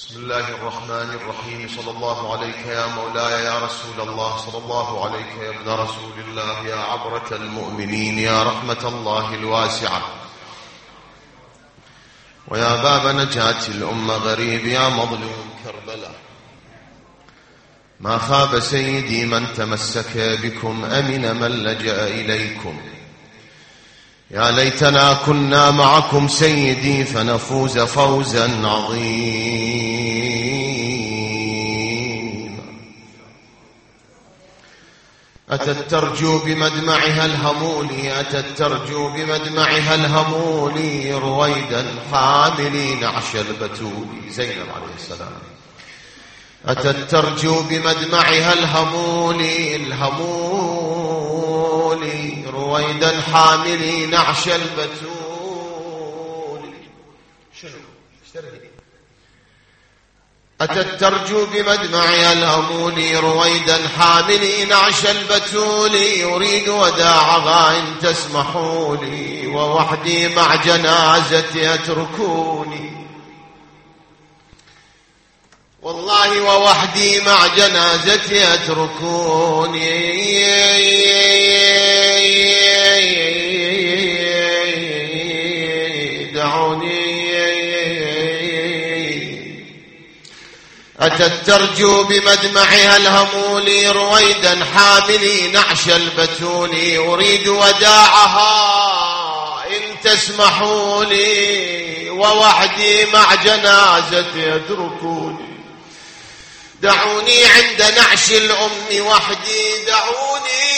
بسم الله الرحمن الرحيم. صلى الله عليك يا مولاي يا رسول الله، صلى الله عليك يا ابن رسول الله، يا عبرة المؤمنين، يا رحمة الله الواسعة، ويا باب نجاة الأمة غريب، يا مظلوم كربلاء. ما خاب سيدي من تمسك بكم، أمن من لجأ إليكم. يا ليتنا كنا معكم سيدي فنفوز فوزا عظيما. أتت ترجو بمدمعها الهمولي، أتت ترجو بمدمعها الهمولي، رويدا حاملي نعش البتول. زينب عليه السلام. أتت ترجو بمدمعها الهمولي، رويدا حاملي نعش البتول. شنو اشتري؟ أتت ترجو بمدمعها الهمولي، رويدا حاملي نعش البتول. يريد وداعها إن تسمحوا لي، ووحدي مع جنازتي أتركوني. والله ووحدي مع جنازتي أتركوني. دعوني. أتت ترجو بمدمعها الهمول، رويدا حاملي نعش البتول. أريد وداعها إن تسمحوا لي، ووحدي مع جنازتي أتركوني. دعوني عند نعش الأم وحدي، دعوني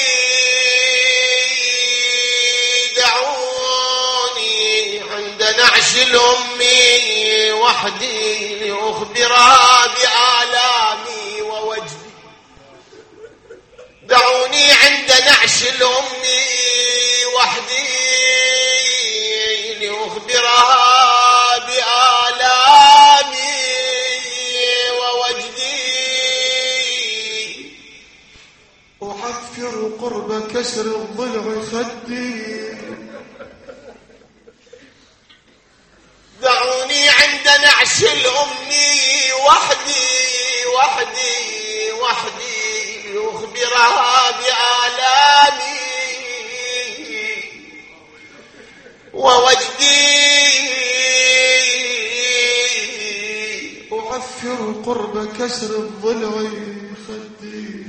عند نعش الأم وحدي، لأخبرها بآلامي ووجدي. دعوني عند نعش الأم وحدي، لأخبرها بآلامي ووجدي. أحفر قرب كسر الضلع خدي. دعوني عند نعش الأم وحدي لأخبرها بآلامي ووجدي. أحفر قرب كسر الضلع خدي،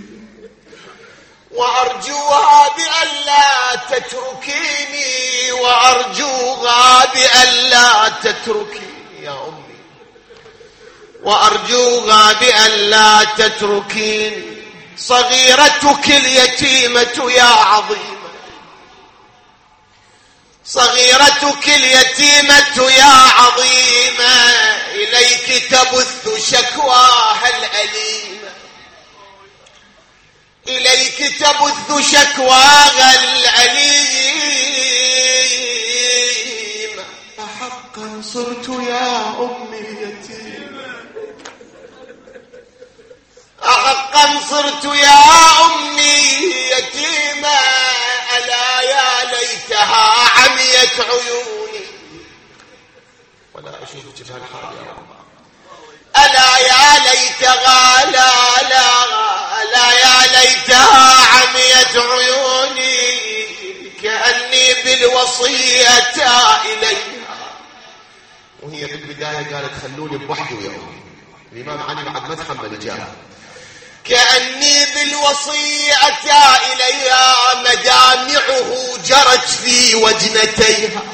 وأرجوها بألا تتركيني، وأرجوها بألا تتركيني يا أمي، وأرجوها بألا تتركيني. صغيرتك اليتيمة يا عظيمة، صغيرتك اليتيمة يا عظيمة، إليك تبث شكواها الأليمة، إليك تبث شكواها الأليمة. أحقا صرت يا أمي يتيمة، أحقا صرت يا أمي يتيمة. ألا يا ليتها عميت عيوني، ولا أشوفك في هالحال يا رب. ألا يا ليتها ألا يا ليتها عميت عيوني، كأني بالوصية إليها. وهي في البداية قالت خلوني بوحدي ويا أمي. الإمام علي بعد ما تحمل جاء. كأني بالوصية إليها، مدامعه جرت في وجنتيها.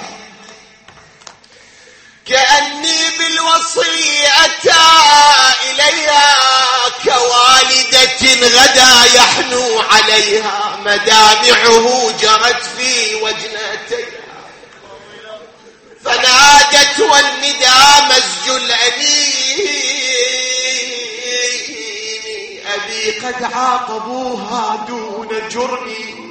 كأني بالوصية إليها، كوالدة غدا يحنو عليها، مدامعه جرت في وجنتيها. فنادت والندى مزج الأنين، أبي قد عاقبوها دون جرمي،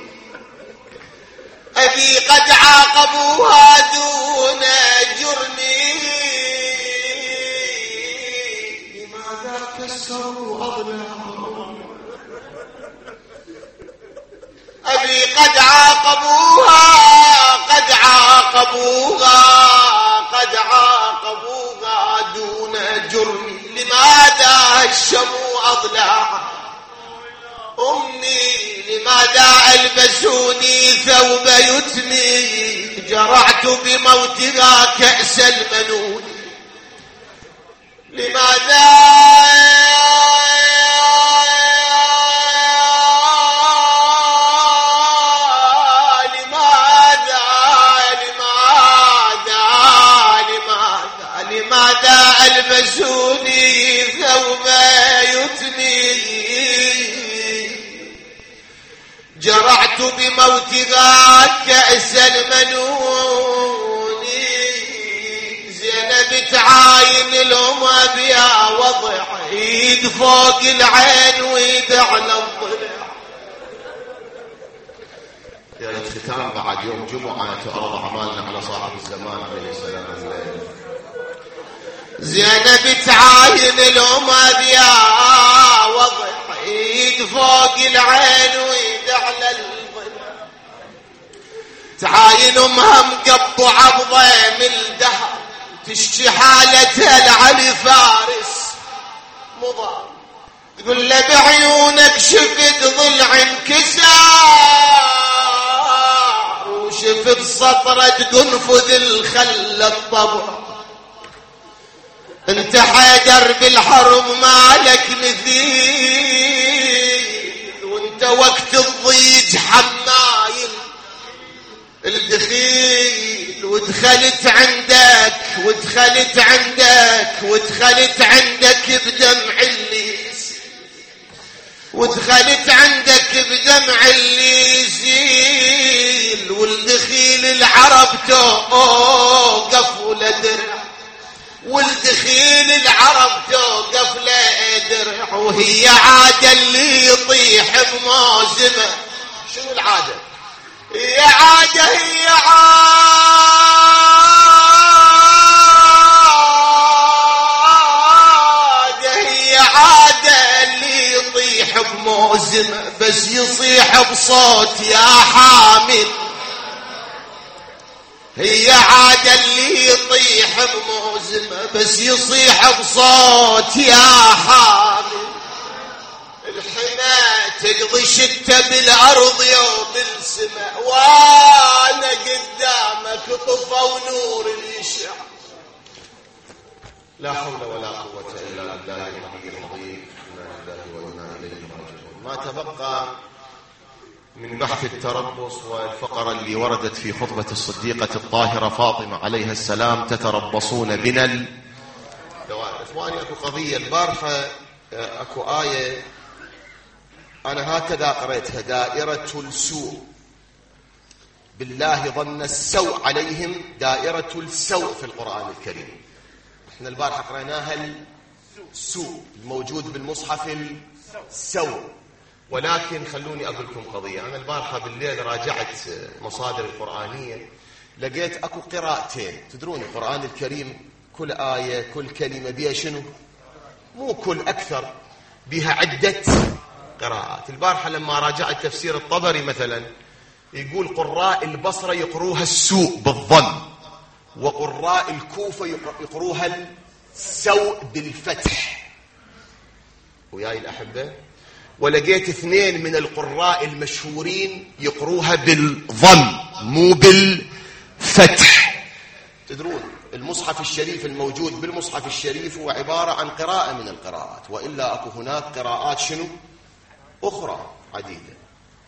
أبي قد عاقبوها دون جرمي. لماذا كسروا أضلاعهم؟ أبي قد عاقبوها دون جرمي. لماذا هشموا أضلاع أمي؟ لماذا ألبسوني ثوب يتمي؟ جرعت بموتها كأس المنون. لماذا ألبسوني ثوب يتمي؟ جرعت بموتها كأس المنون. زينب تعاين الأمة بها وضع، ايد فوق العين وايد على الضلع. يا الختام بعد يوم جمعة تعرض أعمالنا على صاحب الزمان عليه السلام الليل. زينب تعاين الأمة بها وضع، ايد فوق العين وايد على الضلع. تعاين امها مقب عبضة من الدهر، تشكي حالتها لعلي فارس مضى. تقول له بعيونك شفت ضلع انكسار، وشفت سطرة تنفذ الخل الطبع. انت حيدر بالحرب مالك مثيل، وانت وقت الضيج حمايل الدخيل. ودخلت عندك بدمع الليس، ودخلت عندك بدمع الليسيل. والدخيل العرب توقف ولدرع، والدخيل العرب توقف لدرع. وهي عادة اللي يطيح بموزمه. شنو العادة؟ هي عادة اللي يطيح بموزمه، بس يصيح بصوت يا حامل. هي عادة اللي يطيح بموزمه، بس يصيح بصوت يا حامل. الحما تقضي شتة بالأرض يوم السماء، وانا قدامك طفى ونور يشع. لا حول ولا قوة إلا بالله العلي العظيم. إنا لله وإنا إليه راجعون. ما تبقى من بحث التربص والفقرة اللي وردت في خطبة الصديقة الطاهرة فاطمة عليها السلام: تتربصون بنا الدوائر. إخواني، أكو قضية البارحة، أكو آية أنا هكذا قرأتها: دائرة السوء بالله ظن السوء عليهم دائرة السوء في القرآن الكريم. احنا البارحة قرأناها السوء الموجود بالمصحف السوء. ولكن خلوني أقول لكم قضية. أنا البارحة بالليل راجعت مصادر القرآنية، لقيت أكو قراءتين. تدرون القرآن الكريم كل آية كل كلمة بها شنو؟ مو كل، أكثر، بها عدة قراءات. البارحة لما راجعت تفسير الطبري مثلا، يقول قراء البصرة يقروها السوء بالظن، وقراء الكوفة يقروها السوء بالفتح. وياي الأحبة، ولقيت اثنين من القراء المشهورين يقروها بالظن مو بالفتح. تدرون المصحف الشريف الموجود بالمصحف الشريف هو عبارة عن قراءة من القراءات، وإلا أكو هناك قراءات شنو أخرى عديدة.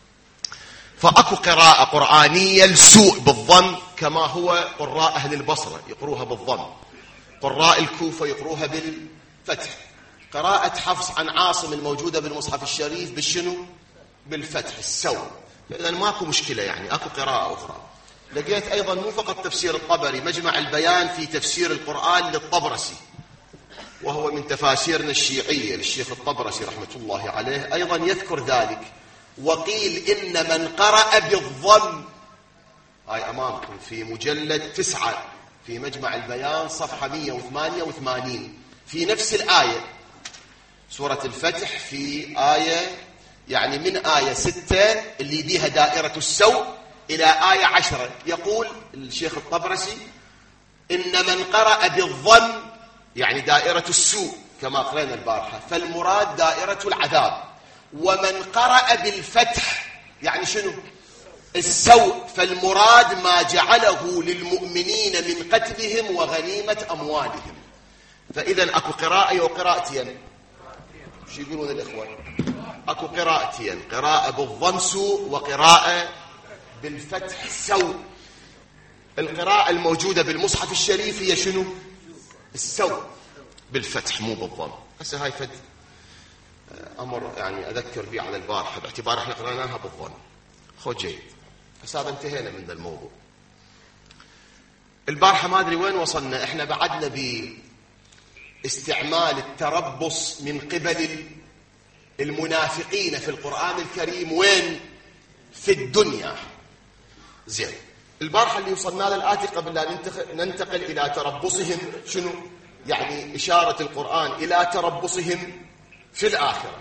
فأكو قراءة قرآنية السوء بالظن، كما هو قراء أهل البصرة يقروها بالظن، قراء الكوفة يقروها بالفتح. قراءة حفص عن عاصم الموجودة بالمصحف الشريف بالشنو؟ بالفتح السوء. لأن ماكو مشكلة، يعني أكو قراءة أخرى. لقيت أيضا مو فقط تفسير الطبري، مجمع البيان في تفسير القرآن للطبرسي، وهو من تفاسيرنا الشيعية للشيخ الطبرسي رحمة الله عليه، أيضا يذكر ذلك. وقيل إن من قرأ بالظن، هاي أمامكم في مجلد 9 في مجمع البيان صفحة 188، في نفس الآية سورة الفتح، في آية يعني من آية 6 اللي بيها دائرة السوء إلى آية 10، يقول الشيخ الطبرسي: إن من قرأ بالظن يعني دائرة السوء كما قرأنا البارحة، فالمراد دائرة العذاب. ومن قرأ بالفتح يعني شنو؟ السوء، فالمراد ما جعله للمؤمنين من قتلهم وغنيمة أموالهم. فإذا أكو قراءة وقراءتين. شو يقولون الإخوان؟ أكو قراءتين، قراءة بالضم سوء وقراءة بالفتح سوء. القراءة الموجودة بالمصحف الشريف هي شنو؟ السوء بالفتح مو بالضم. هسه هاي فد أمر يعني أذكر به على البارحة باعتبار احنا قرأناها بالضم. خو جيد. هسه انتهينا من ذا الموضوع. البارحة ما أدري وين وصلنا، احنا بعدنا باستعمال التربص من قبل المنافقين في القرآن الكريم وين؟ في الدنيا. زين، البارحة اللي وصلنا للآتي قبل لا ننتقل إلى تربصهم شنو؟ يعني إشارة القرآن إلى تربصهم في الآخرة.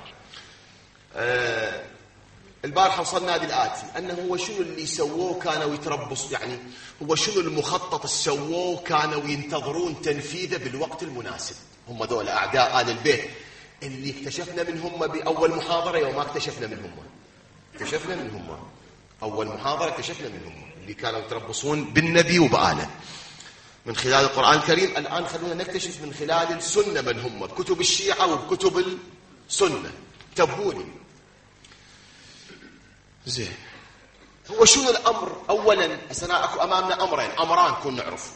البارحة وصلنا للآتي، أنه هو شنو اللي سووه كانوا يتربص، يعني هو شنو المخطط سووه كانوا ينتظرون تنفيذه بالوقت المناسب. هم دول أعداء آل البيت اللي اكتشفنا منهم بأول محاضرة. يوم ما اكتشفنا منهم أول محاضرة اكتشفنا منهم اللي كانوا يتربصون بالنبي وبآله من خلال القرآن الكريم. الآن خلونا نكتشف من خلال السنة من هم بكتب الشيعة وبكتب السنة. تبهوني. زين، هو شنو الأمر؟ أولا أسنا أكو أمامنا أمران كن نعرف.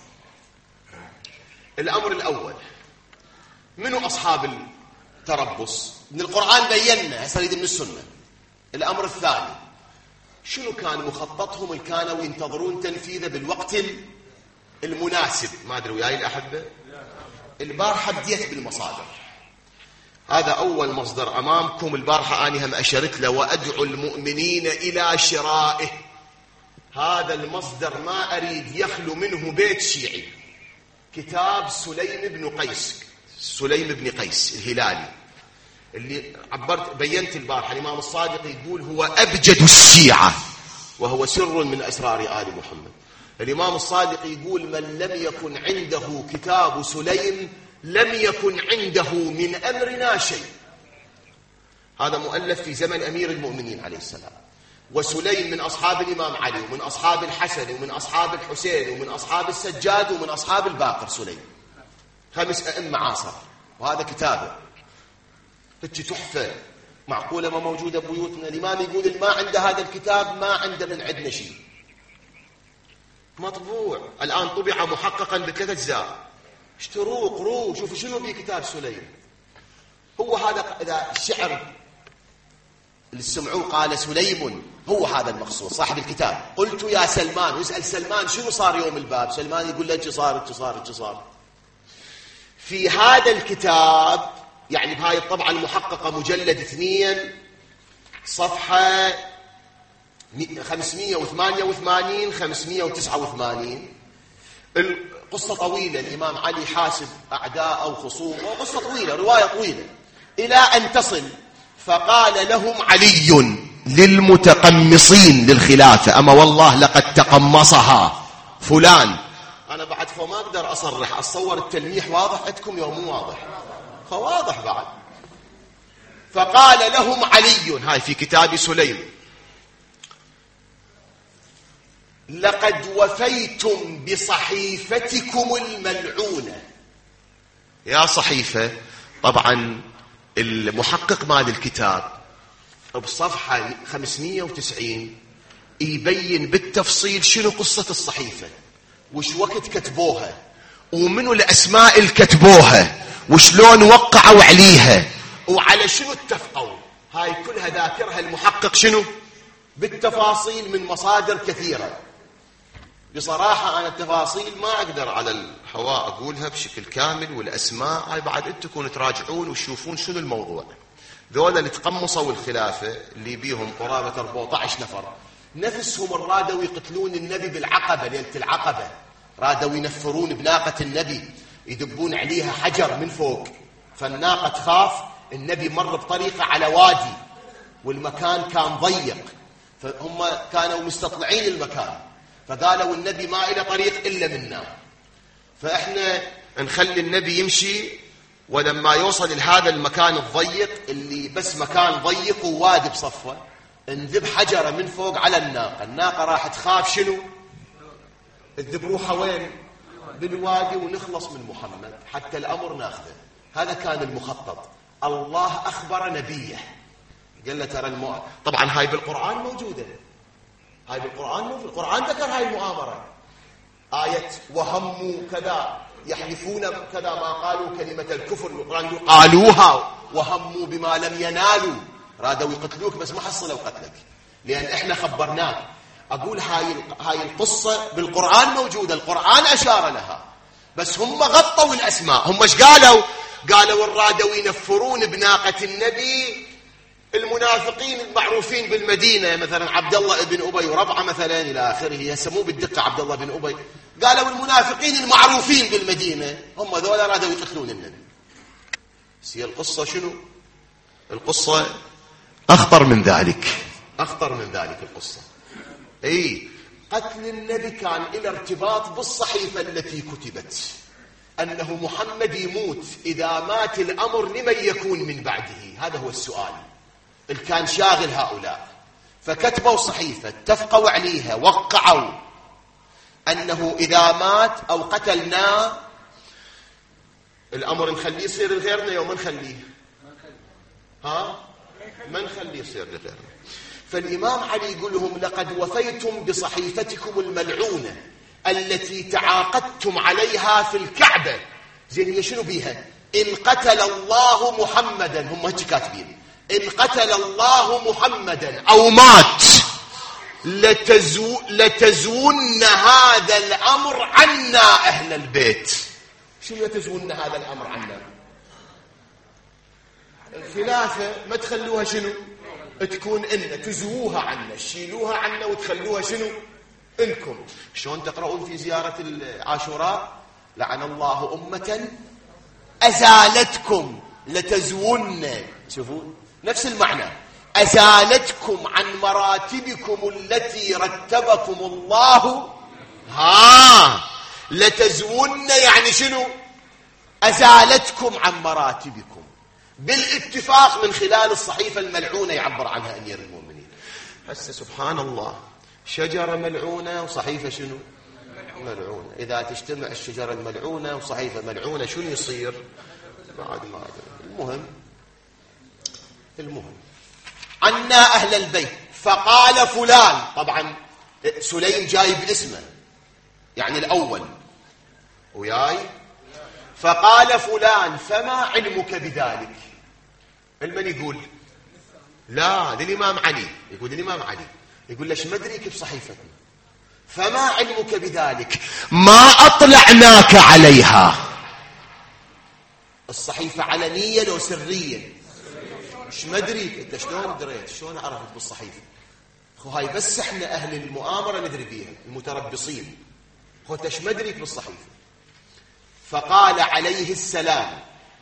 الأمر الأول، منو أصحاب التربص؟ من القرآن بينا، هسه نريد من السنة. الأمر الثاني، شنو كان مخططهم اللي كانوا ينتظرون تنفيذه بالوقت المناسب؟ ما أدري وياي الأحبة. البارحة بديت بالمصادر. هذا أول مصدر أمامكم. البارحة أنا هم أشرت له وأدعو المؤمنين إلى شرائه. هذا المصدر ما أريد يخلو منه بيت شيعي. كتاب سليم بن قيس الهلالي، اللي بينت البارحة الإمام الصادق يقول هو أبجد الشيعة وهو سر من أسرار آل محمد. الإمام الصادق يقول من لم يكن عنده كتاب سليم لم يكن عنده من أمرنا شيء. هذا مؤلف في زمن أمير المؤمنين عليه السلام. وسليم من أصحاب الإمام علي ومن أصحاب الحسن ومن أصحاب الحسين ومن أصحاب السجاد ومن أصحاب الباقر. سليم 5 أئمة عاصر، وهذا كتابه هيك تحفة. معقولة ما موجودة ببيوتنا؟ الإمام يقول ما عنده هذا الكتاب ما عنده من عندنا شيء. مطبوع الآن، طبع محققا ب3 أجزاء. اشتروه قروه شوفوا شنو في كتاب سليم. هو هذا إذا الشعر اللي سمعوه قال سليم، هو هذا المقصود صاحب الكتاب. قلت يا سلمان، ويسأل سلمان شنو صار يوم الباب، سلمان يقول له صار. في هذا الكتاب يعني بهاي الطبعة المحققة مجلد 2 صفحة 588 589. القصة طويلة. الإمام علي حاسب أعداء أو خصوم، وقصة طويلة، رواية طويلة، إلى أن تصل فقال لهم علي للمتقمصين للخلافة أما والله لقد تقمصها فلان. أنا بعد فما أقدر أصرح، أتصور التلميح واضح عندكم يوم مو واضح؟ فواضح بعد. فقال لهم علي، هاي في كتاب سليم، لقد وفيتم بصحيفتكم الملعونة. يا صحيفة، طبعا المحقق مال الكتاب بصفحة 590 يبين بالتفصيل شنو قصة الصحيفة، وش وقت كتبوها، ومنو الأسماء اللي كتبوها، وشلون وقعوا عليها، وعلى شنو اتفقوا. هاي كلها ذاكرها المحقق شنو بالتفاصيل من مصادر كثيرة. بصراحة أنا التفاصيل ما أقدر على الهواء أقولها بشكل كامل، والأسماء هاي بعد أنتم تكونوا تراجعون وتشوفون شنو الموضوع. ذولا اللي تقمصوا الخلافة اللي بيهم قرابة 14 نفر، نفسهم رادوا يقتلون النبي بالعقبة، ليلة العقبة رادوا ينفرون بناقة النبي، يدبون عليها حجر من فوق، فالناقة تخاف. النبي مر بطريقة على وادي والمكان كان ضيق، فهم كانوا مستطلعين المكان، فقالوا النبي ما إلى طريق إلا منا، فإحنا نخلي النبي يمشي ولما يوصل لهذا المكان الضيق اللي بس مكان ضيق ووادي بصفه، انذب حجرة من فوق على الناقة راح تخاف شنو؟ تذب روحها وين؟ بالوادي، ونخلص من محمد حتى الأمر ناخذه. هذا كان المخطط. الله أخبر نبيه قال له ترى طبعا هاي بالقرآن موجودة، هاي بالقرآن موجودة، القرآن ذكر هاي المؤامرة. آية وهموا كذا يحلفون كذا ما قالوا كلمة الكفر، القرآن قالوها وهموا بما لم ينالوا، رادوا يقتلوك بس ما حصلوا قتلك لأن إحنا خبرناك. أقول هاي القصة بالقرآن موجودة، القرآن أشار لها، بس هم غطوا الأسماء. هم ايش قالوا؟ قالوا الرادوا ينفرون بناقة النبي المنافقين المعروفين بالمدينة، مثلا عبد الله بن أبي وربعة مثلا إلى آخره، يسموه بالدقة عبد الله بن أبي. قالوا المنافقين المعروفين بالمدينة هم ذولا رادوا يقتلون النبي. بس هي القصة شنو؟ القصة أخطر من ذلك، أخطر من ذلك القصة. قتل النبي كان له ارتباط بالصحيفة التي كتبت أنه محمد يموت، إذا مات الأمر لمن يكون من بعده؟ هذا هو السؤال اللي كان شاغل هؤلاء. فكتبوا صحيفة اتفقوا عليها وقعوا أنه إذا مات أو قتلناه الأمر نخليه يصير لغيرنا يوم نخليه، ما نخليه يصير لغيرنا. فالإمام علي يقول لهم لقد وفيتم بصحيفتكم الملعونة التي تعاقدتم عليها في الكعبة. زين هي شنو بيها؟ إن قتل الله محمدا، هم هيك كاتبين، إن قتل الله محمدا أو مات لتزون هذا الأمر عنا أهل البيت. شنو لتزون هذا الأمر عنا؟ الخلافة ما تخلوها شنو؟ تكون إلنا، تزووها عنا، تشيلوها عنا وتخلوها شنو؟ إلكم. شلون تقرؤون في زيارة العاشوراء؟ لعن الله أمة أزالتكم لتزون. شوفوا نفس المعنى، أزالتكم عن مراتبكم التي رتبكم الله. لتزون يعني شنو؟ أزالتكم عن مراتبكم بالاتفاق من خلال الصحيفة الملعونة يعبر عنها أمير المؤمنين. هسه سبحان الله، شجرة ملعونة وصحيفة شنو؟ ملعونة. إذا تجتمع الشجرة الملعونة وصحيفة ملعونة شنو يصير؟ ما المهم عنا أهل البيت. فقال فلان، طبعا سليم جايب اسمه يعني الأول وياي. فقال فلان فما علمك بذلك؟ المن يقول؟ لا، للإمام علي. يقول للإمام علي، يقول ليش ما أدريك بصحيفتنا؟ فما علمك بذلك؟ ما أطلعناك عليها. الصحيفة علنية لو سرية؟ مش ما أدريك. أنت شلون دريت؟ شلون عرفت بالصحيفة؟ هاي بس احنا أهل المؤامرة ندري بيها، المتربصين. أنت ايش ما أدريك بالصحيفة؟ فقال عليه السلام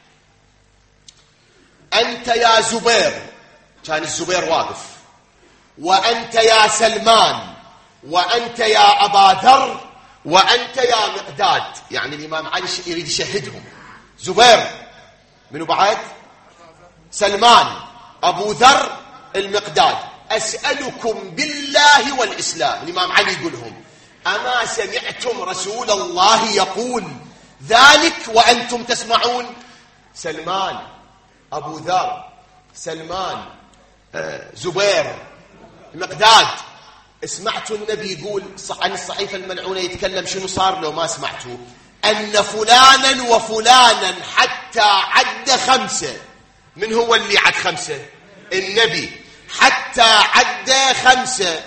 أنت يا زبير، كان الزبير واقف، وأنت يا سلمان، وأنت يا أبا ذر، وأنت يا مقداد. يعني الإمام علي يريد يشهدهم. زبير، منو بعد؟ سلمان، أبو ذر، المقداد. أسألكم بالله والإسلام. الإمام علي يقولهم أما سمعتم رسول الله يقول ذلك وأنتم تسمعون؟ سلمان، أبو ذر، سلمان، زبير، مقداد، سمعتوا النبي يقول عن الصحيفة الملعونة يتكلم شنو صار لو ما سمعتوا؟ أن فلانا وفلانا حتى عد 5. من هو اللي عد 5؟ النبي. حتى عد 5،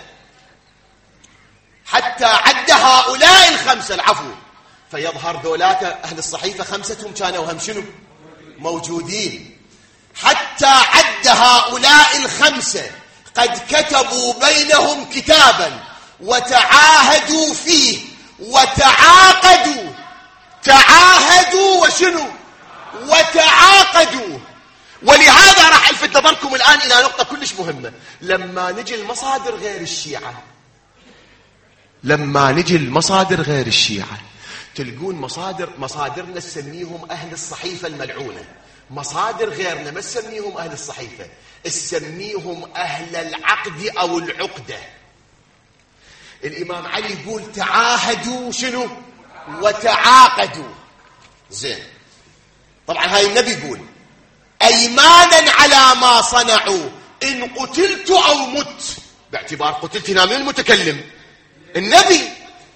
حتى عد هؤلاء 5 العفو. فيظهر ذولات أهل الصحيفة 5 كانوا هم شنو؟ موجودين. حتى عد هؤلاء 5 قد كتبوا بينهم كتابا وتعاهدوا فيه وتعاقدوا. تعاهدوا وشنو؟ وتعاقدوا. ولهذا راح ألفت نظركم الآن إلى نقطة كلش مهمة. لما نجي المصادر غير الشيعة، تلقون مصادرنا نسميهم أهل الصحيفة الملعونة، مصادر غيرنا ما نسميهم أهل الصحيفة، نسميهم أهل العقد أو العقدة. الإمام علي يقول تعاهدوا شنو وتعاقدوا. زين، طبعا هاي النبي يقول أيمانا على ما صنعوا إن قتلت أو مت، باعتبار قتلت هنا من المتكلم؟ النبي.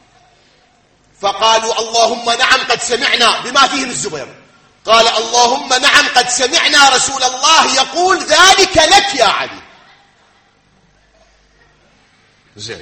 فقالوا اللهم نعم قد سمعنا، بما فيهم الزبير، قال اللهم نعم قد سمعنا رسول الله يقول ذلك لك يا علي. زين،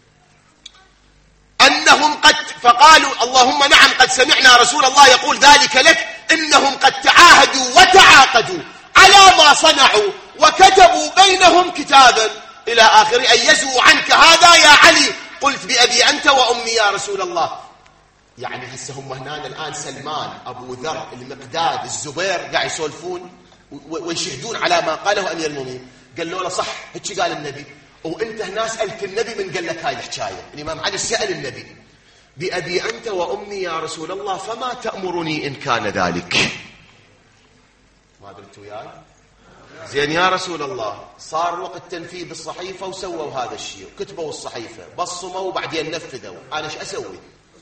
فقالوا اللهم نعم قد سمعنا رسول الله يقول ذلك لك، إنهم قد تعاهدوا وتعاقدوا على ما صنعوا وكتبوا بينهم كتابا إلى آخر أن يزوا عنك هذا يا علي. قلت بأبي أنت وأمي يا رسول الله. يعني هسه هم هنا الآن سلمان، أبو ذر، المقداد، الزبير قاعد يسولفون ويشهدون على ما قاله أمير المؤمنين. قالوا له صح هيك قال النبي، وانت هنا سألت النبي من قال لك هاي الحكاية. الإمام علي سأل النبي بأبي أنت وأمي يا رسول الله فما تأمرني إن كان ذلك؟ ما درت وياي؟ زين يا رسول الله، صار وقت تنفيذ الصحيفة وسووا هذا الشيء، كتبوا الصحيفة بصموا وبعدين نفذوا، أنا ايش أسوي؟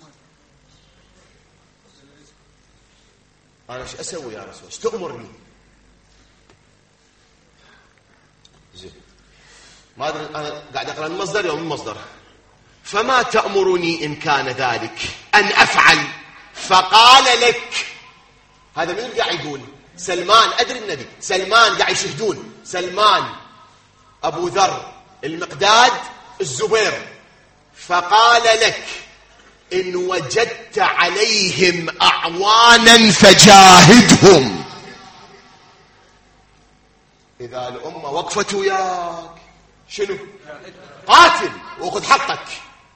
أنا ايش أسوي يا رسول؟ ايش تأمرني؟ زين، ما أدري، أنا قاعد أقرأ المصدر يوم المصدر. فما تأمرني إن كان ذلك أن أفعل؟ فقال لك. هذا مين قاعد يقول؟ سلمان. أدري النبي، سلمان قاعد يشهدون، سلمان، أبو ذر، المقداد، الزبير. فقال لك إن وجدت عليهم أعوانا فجاهدهم. إذا الأمة وقفت وياك شنو؟ قاتل وخذ حقك،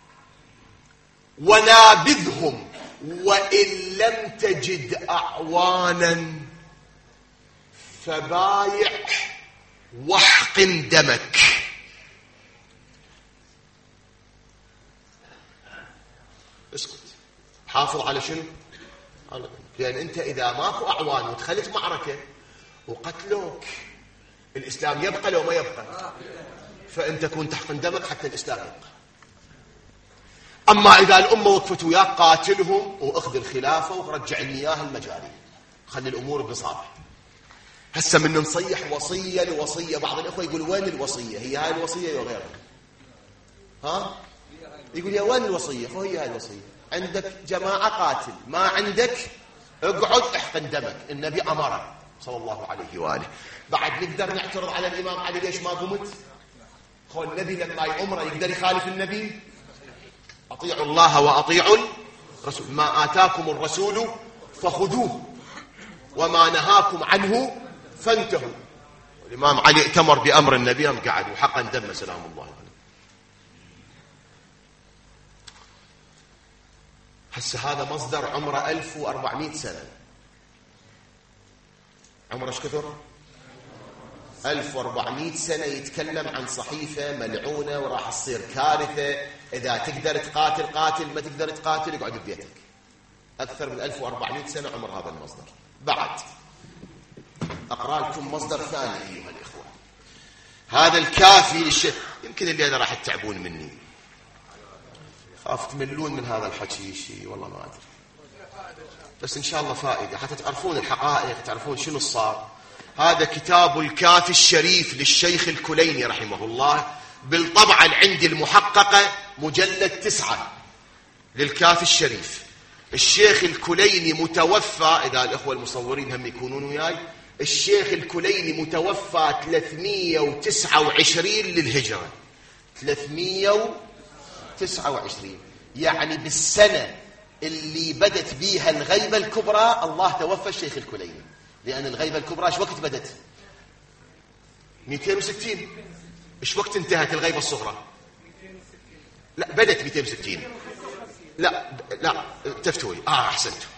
ونابذهم، وإن لم تجد أعوانا فبايع واحقن دمك. اسكت، حافظ على شنو؟ لأن أنت إذا ماكو أعوان ودخلت معركة وقتلوك، الإسلام يبقى لو ما يبقى؟ فأنت كون تحقن دمك حتى الإسلام يبقى. أما إذا الأمة وقفت وياك قاتلهم وأخذ الخلافة ورجعني إياها المجاري، خلي الأمور بصالح. هسه من نصيح وصية لوصية، بعض الأخوة يقول وين الوصية؟ هي هاي الوصية يا غيرها؟ ها؟ يقول يا وين الوصية؟ هي هاي الوصية. عندك جماعة قاتل، ما عندك اقعد احقن دمك، النبي أمره صلى الله عليه وآله. بعد نقدر نعترض على الإمام علي ليش ما قمت؟ خو النبي لما يأمره يقدر يخالف النبي؟ أطيعوا الله وأطيعوا الرسول، ما آتاكم الرسول فخذوه وما نهاكم عنه فانتهوا. الإمام علي ائتمر بأمر النبي قعد وحقن دم سلام الله عليه. هسه هذا مصدر عمره 1400 سنة. عمره ايش كثر؟ 1400 سنة يتكلم عن صحيفة ملعونة وراح تصير كارثة. إذا تقدر تقاتل قاتل، ما تقدر تقاتل اقعد ببيتك. أكثر من 1400 سنة عمر هذا المصدر. بعد أقرأ لكم مصدر ثاني أيها الإخوة، هذا الكافي للشيخ. يمكن اللي أنا راح تتعبون مني، خاف تملون من هذا الحكي شيء، والله ما أدري، بس إن شاء الله فائدة حتى تعرفون الحقائق، تعرفون شنو صار. هذا كتاب الكافي الشريف للشيخ الكليني رحمه الله، بالطبعة عندي المحققة مجلد 9 للكافي الشريف. الشيخ الكليني متوفى، إذا الأخوة المصورين هم يكونون وياي، الشيخ الكليني متوفى 329 للهجرة، 329، يعني بالسنة اللي بدت بيها الغيبة الكبرى الله توفى الشيخ الكليني. لأن الغيبة الكبرى ايش وقت بدت؟ 260. ايش وقت انتهت الغيبة الصغرى؟ لا بدت 260. لا تفتوي احسنتوا.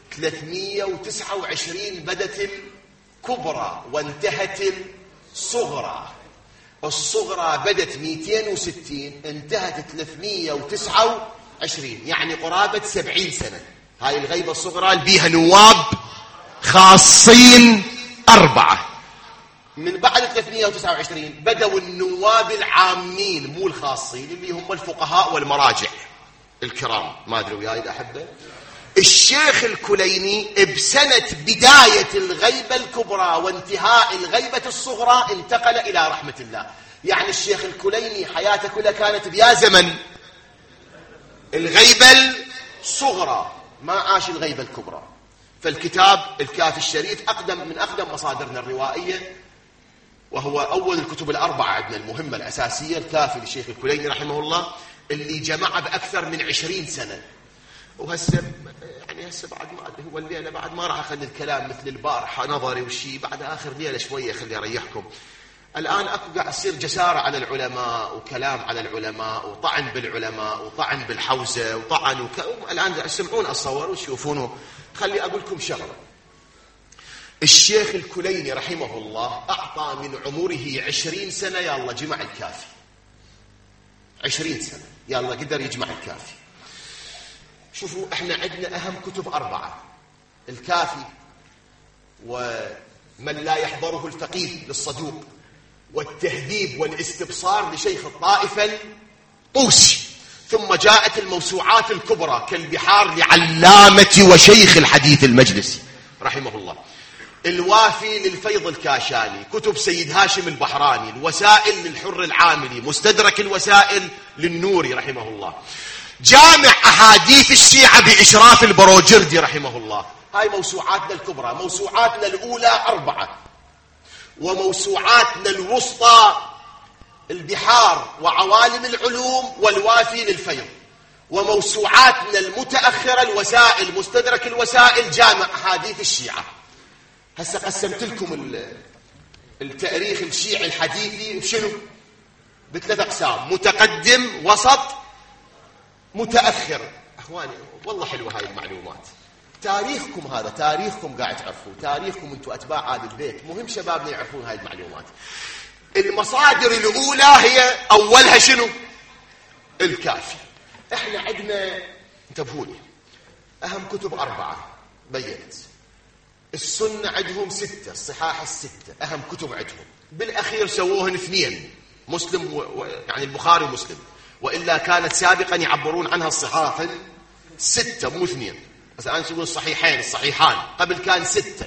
329 بدت الكبرى وانتهت الصغرى. الصغرى بدت 260 انتهت 329، يعني قرابة 70 سنة. هاي الغيبة الصغرى اللي بيها نواب خاصين 4. من بعد 329 بدأوا النواب العامين مو الخاصين اللي هم الفقهاء والمراجع الكرام. ما أدري وياي إذا أحبه. الشيخ الكليني بسنة بداية الغيبة الكبرى وانتهاء الغيبة الصغرى انتقل إلى رحمة الله. يعني الشيخ الكليني حياته كلها كانت بيا زمن الغيبة الصغرى، ما عاش الغيبة الكبرى. فالكتاب الكافي الشريف من أقدم مصادرنا الروائية، وهو أول الكتب 4 عندنا المهمة الأساسية. الكافي للشيخ الكليني رحمه الله اللي جمع بأكثر من 20 سنة. وهسه يعني بعد ما أدري، هو الليلة بعد ما راح أخلي الكلام مثل البارحة نظري وشي، بعد آخر ليلة شوية خلي أريحكم. الآن أكو قاعد يصير جسارة على العلماء وكلام على العلماء وطعن بالعلماء وطعن بالحوزة وطعن الآن يسمعون أصور ويشوفونه. خلي أقول لكم شغلة. الشيخ الكليني رحمه الله أعطى من عمره 20 سنة يا الله جمع الكافي. 20 سنة يا الله قدر يجمع الكافي. شوفوا احنا عندنا أهم كتب 4: الكافي، ومن لا يحضره الفقيه للصدوق، والتهذيب والاستبصار لشيخ الطائفة الطوسي، ثم جاءت الموسوعات الكبرى كالبحار لعلامة وشيخ الحديث المجلسي رحمه الله، الوافي للفيض الكاشاني، كتب سيد هاشم البحراني، الوسائل للحر العاملي، مستدرك الوسائل للنوري رحمه الله، جامع أحاديث الشيعة بإشراف البروجردي رحمه الله. هاي موسوعاتنا الكبرى. موسوعاتنا الأولى 4، وموسوعاتنا الوسطى البحار وعوالم العلوم والوافي للفيض، وموسوعاتنا المتأخرة الوسائل، مستدرك الوسائل، جامع أحاديث الشيعة. هسه قسمت لكم التاريخ الشيعي الحديثي بشنو؟ ب3 أقسام: متقدم، وسط، متأخر. أخواني والله حلوة هاي المعلومات. تاريخكم هذا تاريخكم قاعد تعرفوا، تاريخكم أنتم أتباع هذا البيت، مهم شبابنا يعرفون هاي المعلومات. المصادر الأولى هي أولها شنو؟ الكافي. احنا عندنا انتبهوا لي أهم كتب 4 بينت. السنة عندهم 6، الصحاح 6 أهم كتب عندهم. بالأخير سووهن 2، مسلم يعني البخاري ومسلم، وإلا كانت سابقا يعبرون عنها الصحاح 6 مو 2. بس الآن يقولون الصحيحان، قبل كان 6،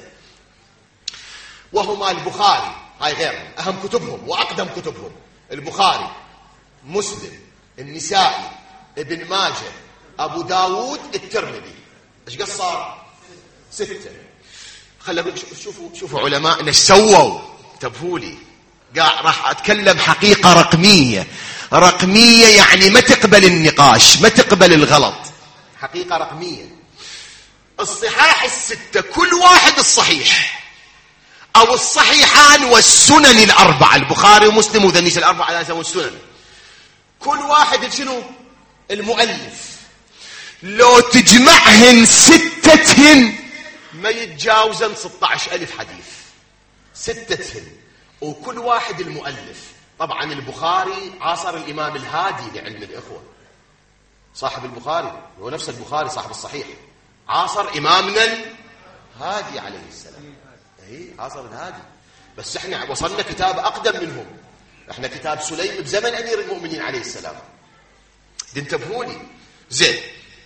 وهما البخاري، هاي غيرهم أهم كتبهم وأقدم كتبهم: البخاري، مسلم، النسائي، ابن ماجه، أبو داود، الترمذي. إيش قد صار؟ 6. خلوا شوفوا علماءنا ايش سووا. انتبهوا لي، راح أتكلم حقيقة رقمية يعني ما تقبل النقاش، ما تقبل الغلط، حقيقة رقمية. الصحاح 6 كل واحد الصحيح أو الصحيحان والسنن 4، البخاري ومسلم وذنيس 4 على اساس السنن. كل واحد شنو؟ المؤلف. لو تجمعهن 6 ما يتجاوزن 16,000 حديث. 6 وكل واحد المؤلف. طبعا البخاري عاصر الإمام الهادي لعلم الإخوة، صاحب البخاري هو نفس البخاري صاحب الصحيح، عاصر إمامنا الهادي عليه السلام. عاصر الهادي. بس احنا وصلنا كتاب أقدم منهم، احنا كتاب سليم بزمن أمير المؤمنين عليه السلام. انتبهوا لي زين.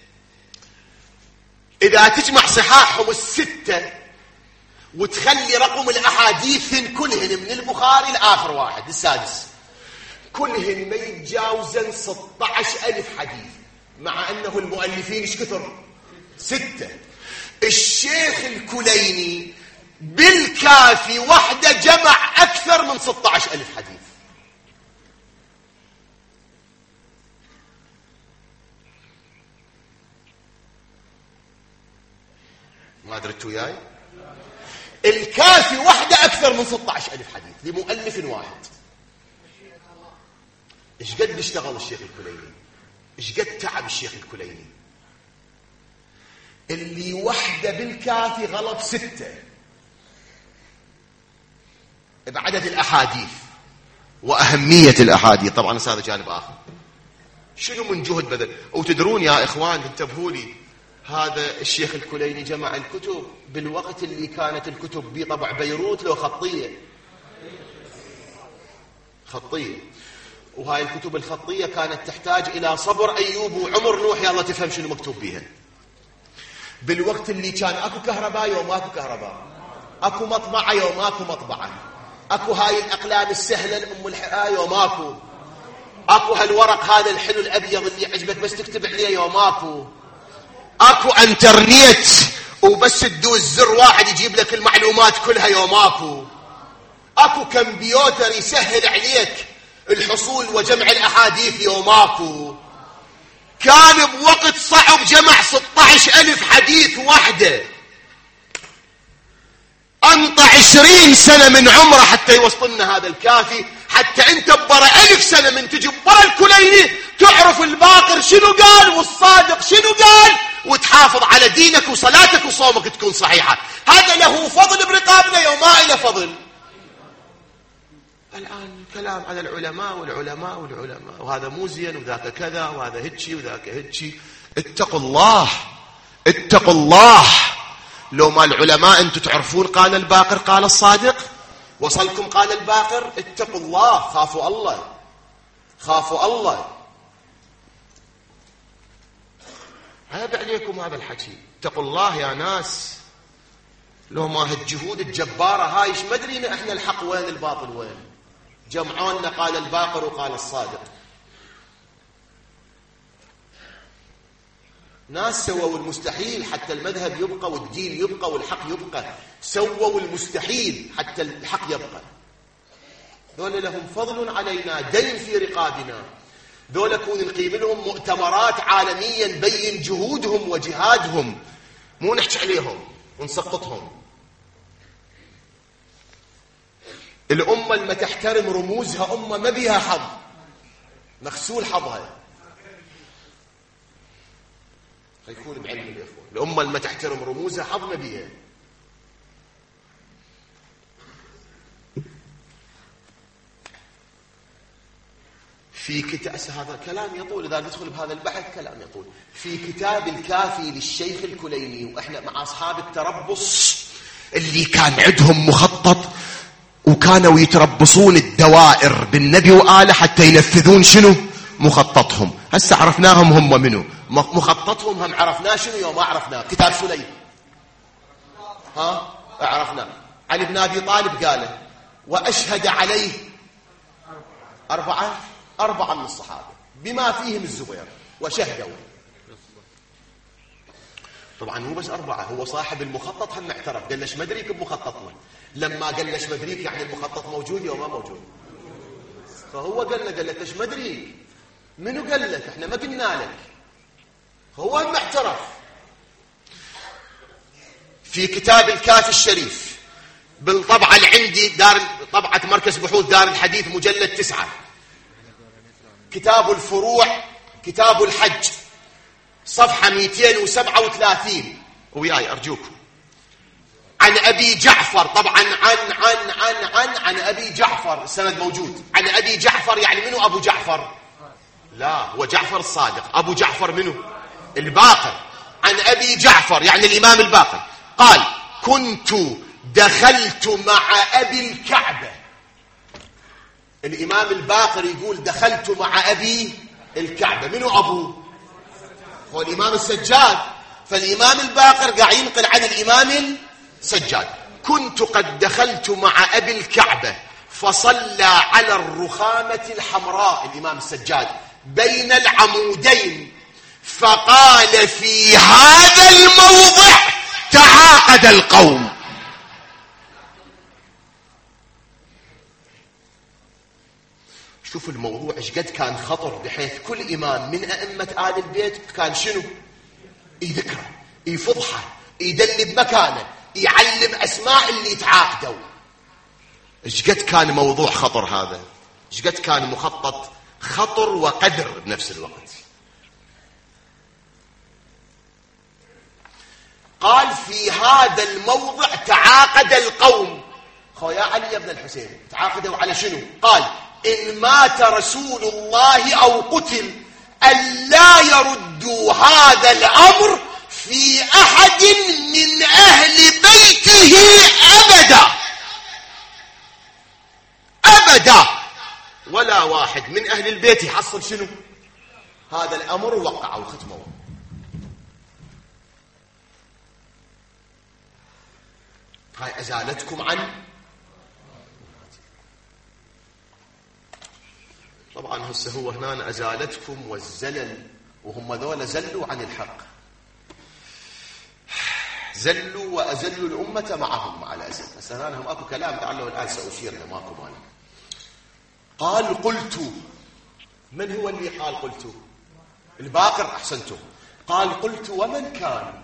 إذا تجمع صحاحهم 6 وتخلي رقم الأحاديث كلهن من البخاري لآخر واحد السادس، كلهن ما يتجاوزن 16,000 حديث، مع أنه المؤلفين ايش كثر؟ 6. الشيخ الكليني بالكافي وحده جمع أكثر من 16,000 حديث. ما أدريتوا وياي؟ الكافي وحده أكثر من 16,000 حديث لمؤلف واحد. إيش قد اشتغل الشيخ الكليني، إيش قد تعب الشيخ الكليني. اللي وحده بالكافي غلب 6 بعدد الأحاديث وأهمية الأحاديث. طبعا هذا جانب آخر. شنو من جهد بذل. وتدرون يا إخوان انتبهوا لي، هذا الشيخ الكليني جمع الكتب بالوقت اللي كانت الكتب بطبع بيروت لو خطية، وهاي الكتب الخطية كانت تحتاج إلى صبر أيوب وعمر نوح يلا تفهم شنو مكتوب بيها. بالوقت اللي كان أكو كهرباء يوم أكو كهرباء، أكو مطبعة يوم أكو مطبعة، أكو هاي الأقلام السهلة الأم الحقاء يوم أكو هالورق هذا الحلو الأبيض اللي عجبك بس تكتب عليه يوم أكو انترنت وبس تدوس زر واحد يجيب لك المعلومات كلها يوم أكو كمبيوتر يسهل عليك الحصول وجمع الأحاديث يوم كان بوقت صعب جمع 16,000 حديث وحده، أنطى 20 سنة من عمره حتى يوصلنا هذا الكافي، حتى أنت ببرا 1000 سنة من تجي ببرا الكليني تعرف الباقر شنو قال والصادق شنو قال، وتحافظ على دينك وصلاتك وصومك تكون صحيحة. هذا له فضل برقابنا يوم ما له فضل. الآن كلام على العلماء والعلماء والعلماء، وهذا مو زين وذاك كذا وهذا هيجي وذاك هيجي. اتقوا الله اتقوا الله. لو ما العلماء انتم تعرفون قال الباقر قال الصادق، وصلكم قال الباقر، اتقوا الله، خافوا الله خافوا الله. عيب عليكم هذا الحكي، اتقوا الله يا ناس. لو ما هالجهود الجبارة هاي ايش مدرينا احنا الحق وين الباطل وين. جمعونا قال الباقر وقال الصادق. ناس سووا المستحيل حتى المذهب يبقى والدين يبقى والحق يبقى، سووا المستحيل حتى الحق يبقى. ذولا لهم فضل علينا، دين في رقابنا. ذولا كون نقيم لهم مؤتمرات عالميا نبين جهودهم وجهادهم، مو نحكي عليهم ونسقطهم. الأمة اللي ما تحترم رموزها أمة ما بيها حظ، مغسول حظها. يكون بعلم الإخوة، الأمة اللي ما تحترم رموزها حظ ما بيها. في كتاب، هذا كلام يطول إذا ندخل بهذا البحث كلام يطول. في كتاب الكافي للشيخ الكليني، وإحنا مع أصحاب التربص اللي كان عندهم مخطط وكانوا يتربصون الدوائر بالنبي وآله حتى ينفذون شنو مخططهم. هسه عرفناهم هم منو، مخططهم هم عرفناه شنو يوم ما عرفناه. كتاب سليم عرفنا. علي بن أبي طالب قاله، وأشهد عليه أربعة من الصحابة بما فيهم الزبير وشهدوا. طبعا مو بس أربعة، هو صاحب المخطط هم اعترف، قال ليش مدريك بمخططنا. لما قال ليش مدريك يعني المخطط موجود أو ما موجود. فهو قال له ليش مدريك، منو قال لك، احنا ما قلنا لك. هو هم اعترف. في كتاب الكافي الشريف بالطبعة اللي عندي، طبعة مركز بحوث دار الحديث مجلد 9، كتاب الفروع كتاب الحج صفحة 237 وياي أرجوكم. عن أبي جعفر، طبعا عن أبي جعفر، السند موجود. عن أبي جعفر يعني منو أبو جعفر؟ لا، هو جعفر الصادق. أبو جعفر منو؟ الباقر. عن أبي جعفر يعني الإمام الباقر قال: كنت دخلت مع أبي الكعبة. الإمام الباقر يقول دخلت مع أبي الكعبة. منو أبوه؟ هو الإمام السجاد. فالإمام الباقر قاعد ينقل عن الإمام السجاد. كنت قد دخلت مع أبي الكعبة فصلى على الرخامة الحمراء، الإمام السجاد، بين العمودين، فقال: في هذا الموضع تعاقد القوم. شوف الموضوع ايش قد كان خطر، بحيث كل إمام من أئمة آل البيت كان شنو؟ يذكره، يفضحه، يدلب مكانه، يعلم أسماء اللي يتعاقدوا. ايش قد كان موضوع خطر هذا، ايش قد كان مخطط خطر وقدر بنفس الوقت. قال: في هذا الموضع تعاقد القوم. خويا علي بن الحسين تعاقدوا على شنو؟ قال: إن مات رسول الله أو قتل ألا يردوا هذا الأمر في أحد من أهل بيته أبدا أبدا، ولا واحد من أهل البيت يحصل شنو هذا الأمر وقعوا وختموا. هاي أزالتكم عن، طبعا هسه هو هنا أزالتكم والزلل، وهم ذولا زلوا عن الحق، زلوا وأزلوا الأمة معهم مع الأسف. بس أنا لهم أكو كلام لعله الآن سأشير له، ماكو مانع. قال قلت، من هو اللي قال قلت؟ الباقر، أحسنتم. قال قلت ومن كان؟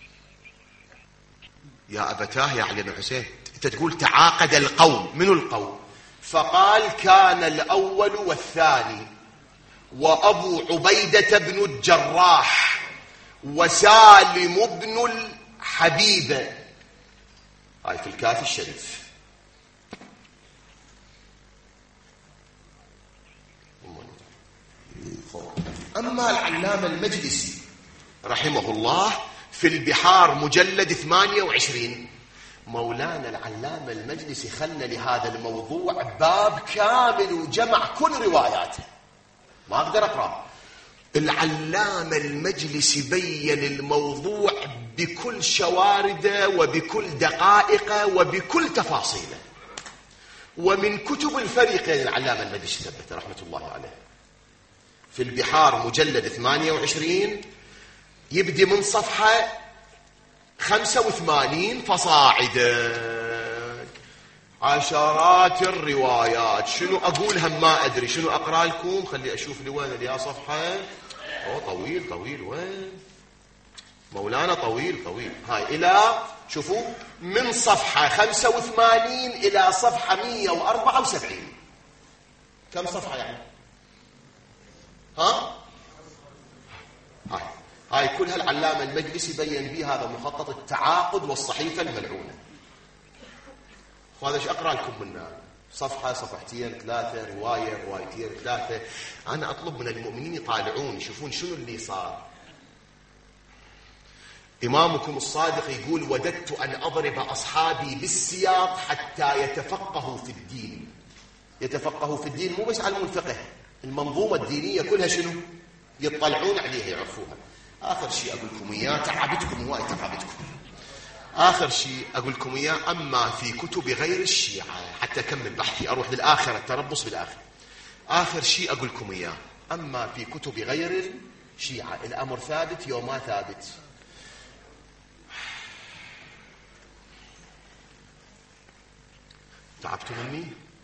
يا أبتاه يا علي بن حسين، أنت تقول تعاقد القوم، من القوم؟ فقال كان الأول والثاني وأبو عبيدة بن الجراح وسالم بن الحبيب. هاي في الكافي الشريف. أما العلامة المجلسي رحمه الله في البحار مجلد 28، مولانا العلامة المجلسي خلنا لهذا الموضوع باب كامل وجمع كل رواياته، ما أقدر أقرأ. العلامة المجلسي بين الموضوع بكل شوارده وبكل دقائقه وبكل تفاصيله، ومن كتب الفريقين العلامة المجلسي ثبت رحمة الله عليه. في البحار مجلد 28 يبدي من صفحة 85 فصاعدا، عشرات الروايات. شنو أقولها ما أدري، شنو أقرأ لكم؟ خلي أشوف لي وين اللي صفحة. طويل طويل، وين مولانا؟ طويل طويل. هاي إلى، شوفوا، من صفحة 85 إلى صفحة 174. كم صفحة يعني؟ ها؟ هاي كلها العلامة المجلسي بين بها هذا مخطط التعاقد والصحيفة الملعونة. وهذا ايش أقرأ لكم منها؟ صفحة، صفحتين، ثلاثة، روايتين، ثلاثة. أنا أطلب من المؤمنين يطالعون يشوفون شنو اللي صار. إمامكم الصادق يقول وددت أن أضرب أصحابي بالسياط حتى يتفقهوا في الدين. يتفقهوا في الدين مو بس علم الفقه، المنظومة الدينية كلها شنو؟ يطلعون عليها يعرفوها. آخر شيء أقول لكم إياه، تعبتكم هواي تعبتكم. آخر شيء أقول لكم إياه، أما في كتب غير الشيعة، حتى أكمل بحثي أروح للآخرة، التربص بالآخرة. آخر شيء أقول لكم إياه، أما في كتب غير الشيعة الأمر ثابت يوم ما ثابت. تعبتوا مني؟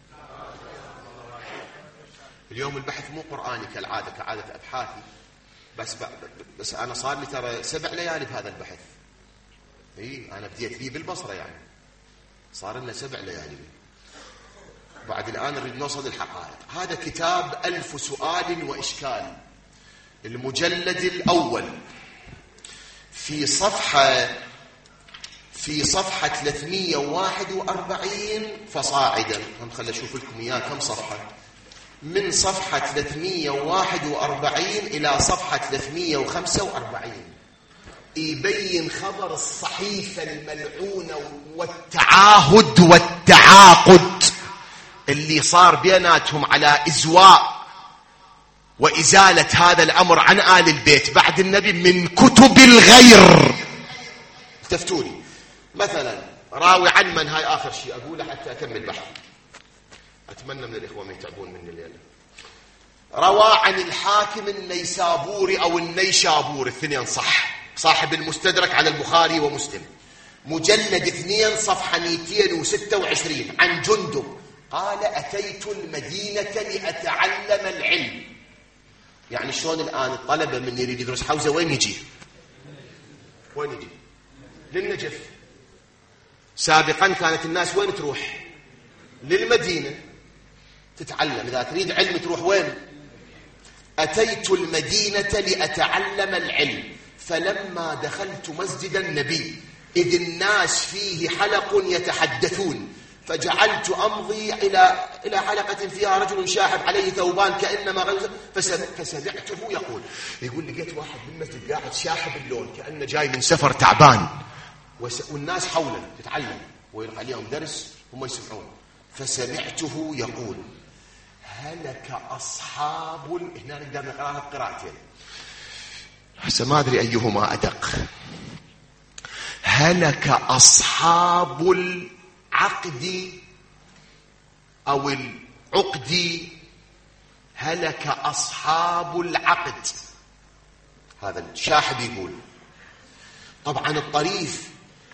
اليوم البحث مو قرآني كالعادة، كعادة أبحاثي، بس أنا صار لي ترى 7 ليالي بهذا البحث. أنا بديت فيه بالبصرة يعني، صار لنا 7 ليالي. بعد الآن نريد نوصل للحقائق. هذا كتاب 1000 سؤال وإشكال، المجلد الأول، في صفحة 341 فصاعدا. هم خلي أشوف لكم إياه كم صفحة. من صفحة 341 إلى صفحة 345 يبين خبر الصحيفة الملعونة والتعاهد والتعاقد اللي صار بيناتهم على إزواء وإزالة هذا الأمر عن آل البيت بعد النبي من كتب الغير. تفتوني مثلا راوي عن من، هاي آخر شيء أقوله حتى أكمل بحث، أتمنى من الإخوة ما يتعبون مني الليلة. روى عن الحاكم النيسابوري أو النيشابور، الاثنين صح، صاحب المستدرك على البخاري ومسلم، مجلد 2 صفحة 226، عن جندب قال أتيت المدينة لأتعلم العلم. يعني شلون الآن الطلبة من يريد يدرس حوزة وين يجي؟ وين يجي؟ للنجف. سابقا كانت الناس وين تروح؟ للمدينة تتعلم. إذا تريد علم تروح وين؟ أتيت المدينة لأتعلم العلم، فلما دخلت مسجد النبي إذ الناس فيه حلق يتحدثون، فجعلت أمضي إلى حلقة فيها رجل شاحب عليه ثوبان كأنما غيظ فسمعته يقول لقيت واحد بالمسجد قاعد شاحب اللون كأنه جاي من سفر تعبان، والناس حوله تتعلم ويلقى عليهم درس هم يسمعون. فسمعته يقول هلك أصحاب هنا نقدر نقراها بقراءتين هسه ما أدري أيهما أدق. هلك أصحاب العقد أو العقد، هلك أصحاب العقد. هذا الشاحب يقول. طبعا الطريف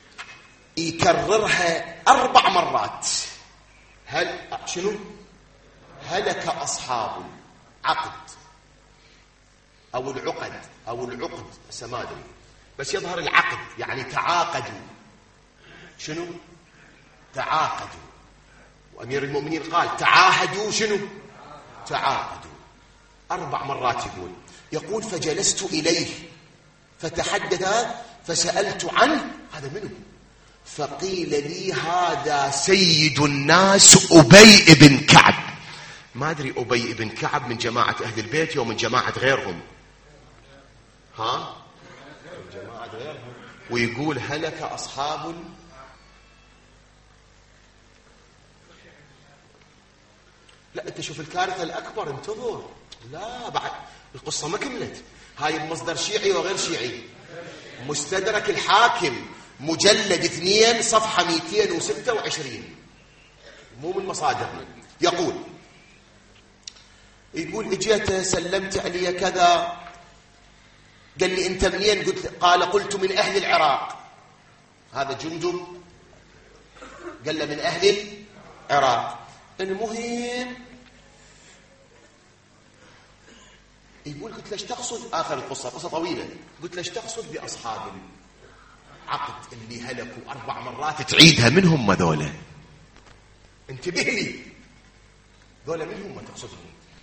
يكررها 4 مرات. شنو؟ هلك أصحاب العقد أو العقد أو العقد ما أدري، بس يظهر العقد يعني تعاقدوا. شنو؟ تعاقدوا. وأمير المؤمنين قال تعاهدوا. شنو؟ تعاقدوا. 4 مرات يقول فجلست إليه فتحدث فسألت عنه هذا منه، فقيل لي هذا سيد الناس أبي بن كعب. ما أدري أبي بن كعب من جماعة أهل البيت أو من جماعة غيرهم. ها؟ من جماعة غيرهم. ويقول هلك أصحاب لا أنت شوف الكارثة الأكبر، انتظر. لا بعد القصة ما كملت. هاي بمصدر شيعي وغير شيعي. مستدرك الحاكم مجلد 2 صفحة 226 مو من مصادرنا. يقول اجيت سلمت علي كذا، قال لي انت منين؟ قلت من اهل العراق. هذا جندب قال له من اهل العراق. المهم يقول قلت ليش تقصد اخر القصه، قصه طويله، قلت ليش تقصد باصحاب العقد اللي هلكوا 4 مرات تعيدها؟ من هم ذولا؟ انتبه لي، ذولا من هم تقصدهم؟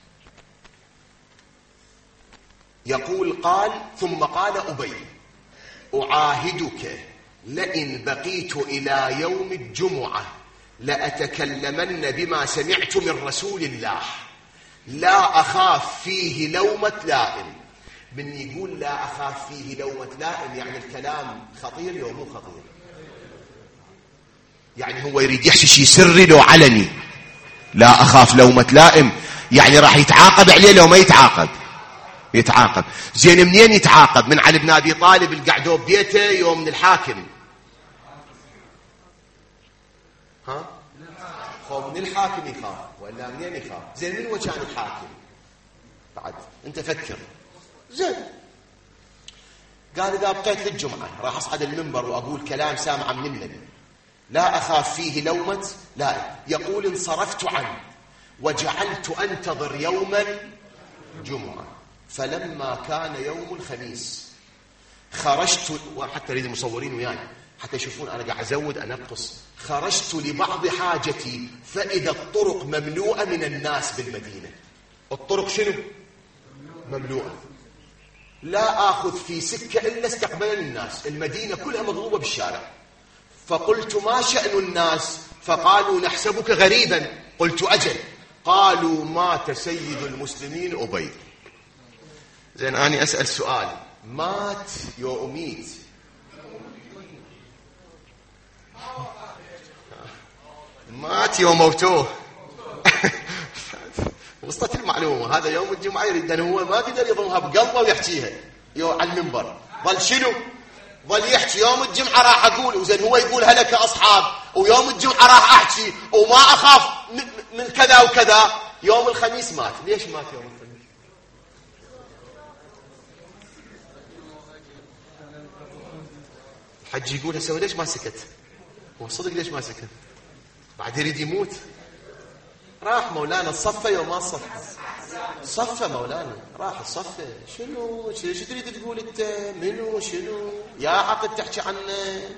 يقول قال ثم قال أبي أعاهدك لئن بقيت إلى يوم الجمعة لأتكلمن بما سمعت من رسول الله لا أخاف فيه لومة لائم. من يقول لا أخاف فيه لومة لائم يعني الكلام خطير لو مو خطير، يعني هو يريد يحكي شيء سري لو علني. لا أخاف لومة لائم يعني راح يتعاقب عليه لو ما يتعاقب. يتعاقب. زين منين يتعاقب؟ من علي بن أبي طالب اللي قعدوا ببيته يوم من الحاكم. ها؟ من الحاكم يخاف ولا منين يخاف؟ زين من هو كان الحاكم؟ بعد انت فكر. زين قال إذا بقيت للجمعة راح أصعد المنبر وأقول كلام سامع من النبي لا أخاف فيه لومة لا. يقول انصرفت عنه وجعلت أنتظر يوما جمعة، فلما كان يوم الخميس خرجت، وحتى أريد المصورين وياي حتى يشوفون أنا قاعد أزود أنقص. خرجت لبعض حاجتي فإذا الطرق مملوءة من الناس بالمدينة. الطرق شنو؟ مملوءة. لا آخذ في سكة إلا استقبل الناس، المدينة كلها مضروبة بالشارع. فقلت ما شأن الناس؟ فقالوا نحسبك غريبا. قلت أجل. قالوا مات سيد المسلمين أبي. زين أنا أسأل سؤال، مات يو أميت؟ مات يوم موتوه. وصلت المعلومة. هذا يوم الجمعة يريد أن هو ما قدر يضمها بقلبه ويحكيها على المنبر. ظل شنو؟ ظل يحكي يوم الجمعة راح أقول. وزين هو يقول هلك أصحاب، ويوم الجمعة راح أحكي وما أخاف من كذا وكذا. يوم الخميس مات. ليش مات يوم الخميس؟ الحج يقول هسه ليش ما سكت؟ هو صدق ليش ما سكت؟ بعد يريد يموت. راح مولانا الصفة يوم ما الصفة صفة مولانا راح الصفة. شنو تريد تقول انت؟ منو شنو يا عقد تحكي عنه؟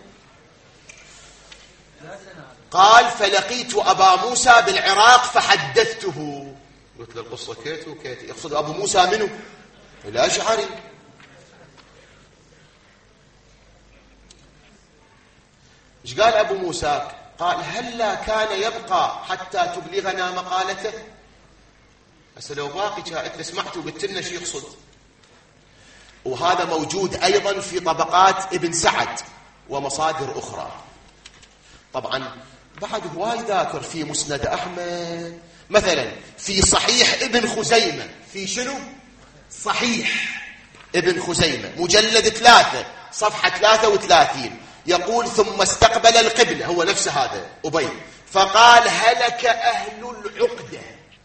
قال فلقيت أبا موسى بالعراق فحدثته. قلت له القصة كيت وكيت. يقصد أبو موسى منو؟ الأشعري. ايش قال أبو موسى؟ قال هلا كان يبقى حتى تبلغنا مقالته. هسه لو باقي جاءت سمعت وقلت لنا شو يقصد. وهذا موجود أيضا في طبقات ابن سعد ومصادر أخرى. طبعا بعد هواي ذاكر في مسند أحمد، مثلا في صحيح ابن خزيمة، في شنو؟ صحيح ابن خزيمة مجلد 3 صفحة 33 يقول ثم استقبل القبلة، هو نفس هذا أبي، فقال هلك أهل العقدة.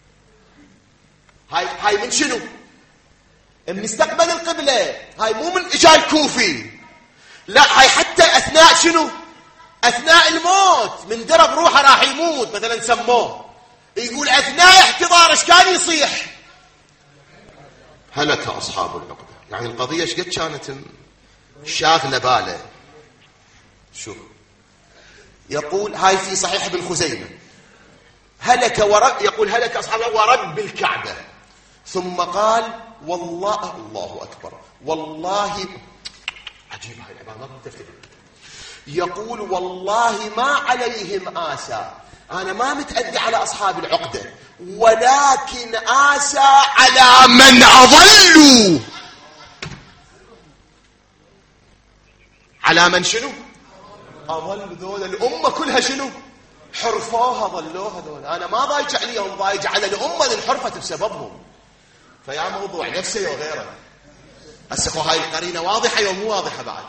هاي من شنو؟ من استقبل القبلة، هاي مو من إجا الكوفي، لا هاي حتى أثناء شنو؟ أثناء الموت، من درب روحه راح يموت مثلا سموه، يقول أثناء احتضار ايش كان يصيح؟ هلك أصحاب العقدة. يعني القضية ايش قد كانت شاغلة باله. شوف يقول هاي في صحيح ابن خزيمة، هلك يقول هلك أصحاب ورب الكعبة، ثم قال والله، الله أكبر، والله عجيب هاي العبارة ما تفتكر، يقول والله ما عليهم آسى، أنا ما متأذي على أصحاب العقدة، ولكن آسى على من أضلوا. على من شنو؟ أضل ذول الأمة كلها شنو؟ حرفوها ضلوها ذول. أنا ما ضايج عليهم، ضايج على الأمة اللي انحرفت بسببهم. فيا موضوع نفسه وغيره. هسه هاي القرينة واضحة ومو واضحة بعد.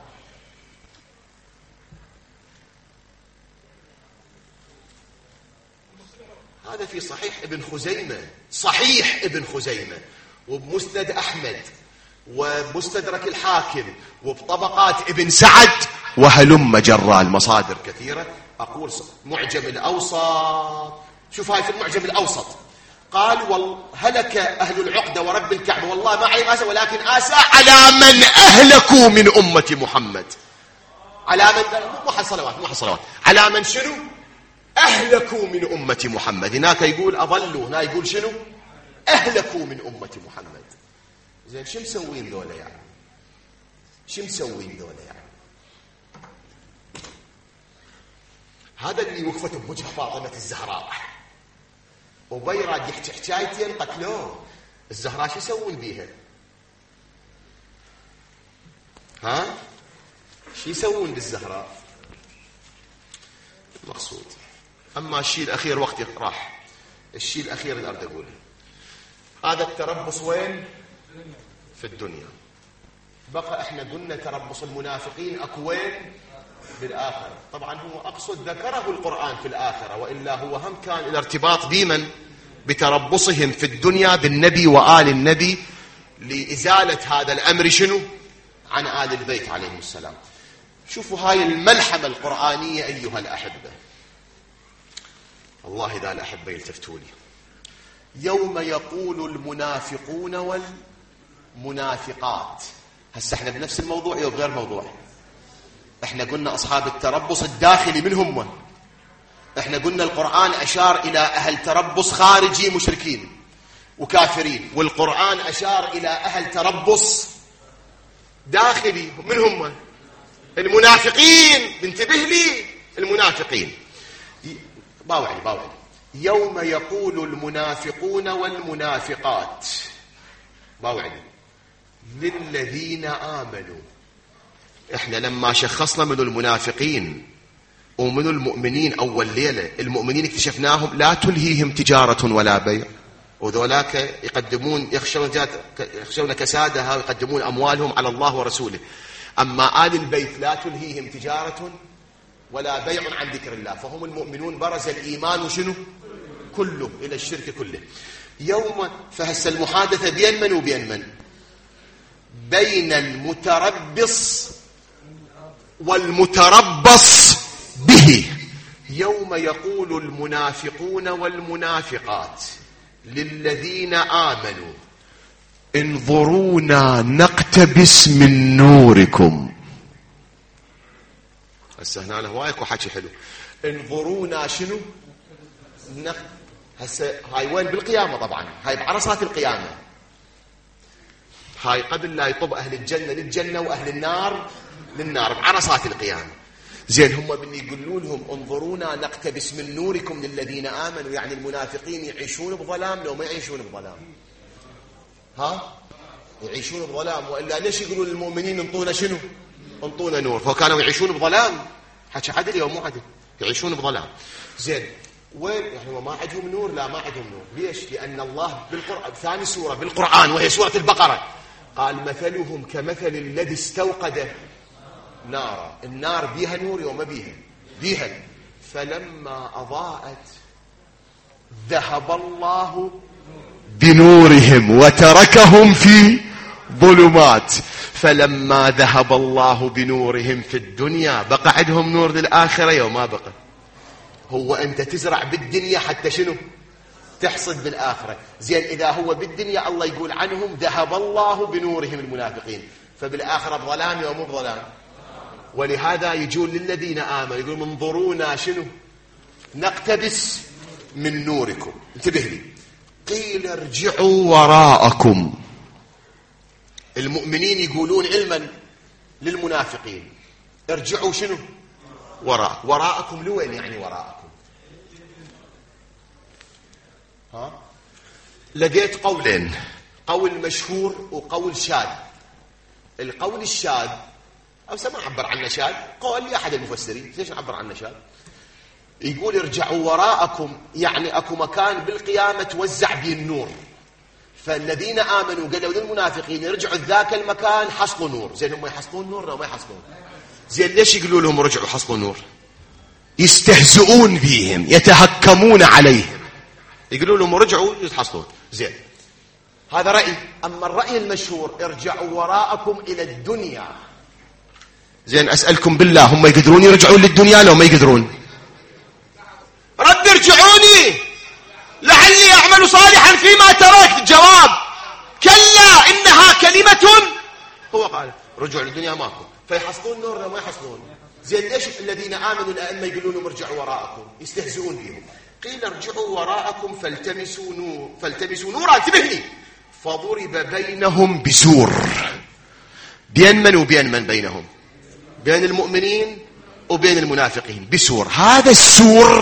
هذا في صحيح ابن خزيمة، صحيح ابن خزيمة، وبمسند أحمد، ومستدرك الحاكم، وبطبقات ابن سعد، وهلم جرى المصادر كثيرة. أقول معجم الأوسط، شوف هاي في المعجم الأوسط، قال هلك أهل العقدة ورب الكعبة، والله ما عليهم آسى ولكن آسى على من أهلكوا من أمة محمد. على من مو حصلوات، على من شنو؟ أهلكوا من أمة محمد. هناك يقول أضلوا، هنا يقول شنو؟ أهلكوا من أمة محمد. زين شو مسوين ذولا يعني؟ شو مسوين ذولا يعني؟ هذا اللي وقفت بوجه فاطمة الزهراء، وبيراد يحكي حكايتين قتلوه. الزهراء شو يسوون بيها؟ ها؟ شو يسوون بالزهراء؟ المقصود. أما الشيء الأخير وقتي راح، الشيء الأخير اللي أريد أقوله، هذا التربص وين؟ في الدنيا. بقى احنا قلنا تربص المنافقين أكوين بالآخرة. طبعا هو أقصد ذكره القرآن في الآخرة، وإلا هو هم كان الارتباط بمن؟ بتربصهم في الدنيا بالنبي وآل النبي، لإزالة هذا الأمر شنو؟ عن آل البيت عليهم السلام. شوفوا هاي الملحمة القرآنية أيها الأحبة، والله إذا الأحبة يلتفتوا لي. يوم يقول المنافقون والمنافقات، هسه احنا بنفس الموضوع أو بغير موضوع؟ احنا قلنا أصحاب التربص الداخلي من هم؟ احنا قلنا القرآن أشار إلى أهل تربص خارجي مشركين وكافرين، والقرآن أشار إلى أهل تربص داخلي من هم؟ المنافقين. انتبه لي، المنافقين. باوعي يوم يقول المنافقون والمنافقات، باوعي، للذين آمنوا. احنا لما شخصنا من المنافقين ومن المؤمنين أول ليلة، المؤمنين اكتشفناهم لا تلهيهم تجارة ولا بيع، وذولاك يقدمون يخشون كسادها ويقدمون أموالهم على الله ورسوله. أما آل البيت لا تلهيهم تجارة ولا بيع عن ذكر الله، فهم المؤمنون. برز الإيمان شنو؟ كله إلى الشرك كله. يوم فهس المحادثة بين من وبين من؟ بين المتربص والمتربص به. يوم يقول المنافقون والمنافقات للذين آمنوا انظرونا نقتبس من نوركم. هسه هنا هوايك وحكي حلو. انظرونا شنو؟ هسه هاي وين؟ بالقيامة طبعا، هاي بعرصات القيامة. هاي قبل لا يطب أهل الجنة للجنة وأهل النار للنار، بعرصات القيامة. زين هم من يقولون لهم انظرونا نقتبس من نوركم للذين آمنوا، يعني المنافقين يعيشون بظلام لو ما يعيشون بظلام؟ ها؟ يعيشون بظلام، وإلا ليش يقولون للمؤمنين انطونا شنو؟ انطونا نور. فكانوا يعيشون بظلام. حكي عدل أو مو عدل؟ يعيشون بظلام. زين وين يعني ما عندهم نور؟ لا ما عندهم نور. ليش؟ لأن الله بالقرآن ثاني سورة بالقرآن وهي سورة البقرة قال مثلهم كمثل الذي استوقد نارا. النار بيها نور وما بيها؟ بيها. فلما أضاءت ذهب الله بنورهم وتركهم في ظلمات. فلما ذهب الله بنورهم في الدنيا بقى عندهم نور للآخرة يوم ما بقى. هو أنت تزرع بالدنيا حتى شنو؟ تحصد بالآخرة. زين إذا هو بالدنيا الله يقول عنهم ذهب الله بنورهم المنافقين، فبالآخرة بظلام يوم بظلام. ولهذا يجون للذين آمنوا يقولون انظرونا شنو؟ نقتبس من نوركم. انتبه لي. قيل ارجعوا وراءكم. المؤمنين يقولون علما للمنافقين ارجعوا شنو؟ وراءكم لوين يعني وراءكم؟ ها؟ لقيت قولين، قول مشهور وقول شاذ. القول الشاذ أو سما عبر عنه شاذ، قول أحد المفسرين. ليش نعبر عنه شاذ؟ يقول ارجعوا وراءكم يعني أكو مكان بالقيامة توزع به النور، فالذين آمنوا قالوا للمنافقين ارجعوا ذاك المكان حصلوا نور. زين هم يحصلون نور لو ما يحصلون؟ زين ليش يقولوا لهم رجعوا حصلوا نور؟ يستهزئون بهم، يتهكمون عليهم، يقولوا لهم رجعوا يتحصلون. زين هذا رأي. أما الرأي المشهور ارجعوا وراءكم إلى الدنيا. زين أسألكم بالله هم يقدرون يرجعون للدنيا لو ما يقدرون؟ رد ارجعوني لعلي أعمل صالحا فيما تركت. جواب كلا إنها كلمة هو قال رجعوا للدنيا ماكو. فيحصلون نور لو ما يحصلون؟ زين ليش الذين آمنوا الأئمة يقولون لهم ارجعوا وراءكم؟ يستهزئون بهم. قيل ارجعوا وراءكم فالتمسوا نورا. انتبه لي. فضرب بينهم بسور. بين من وبين من بينهم؟ بين المؤمنين وبين المنافقين بسور. هذا السور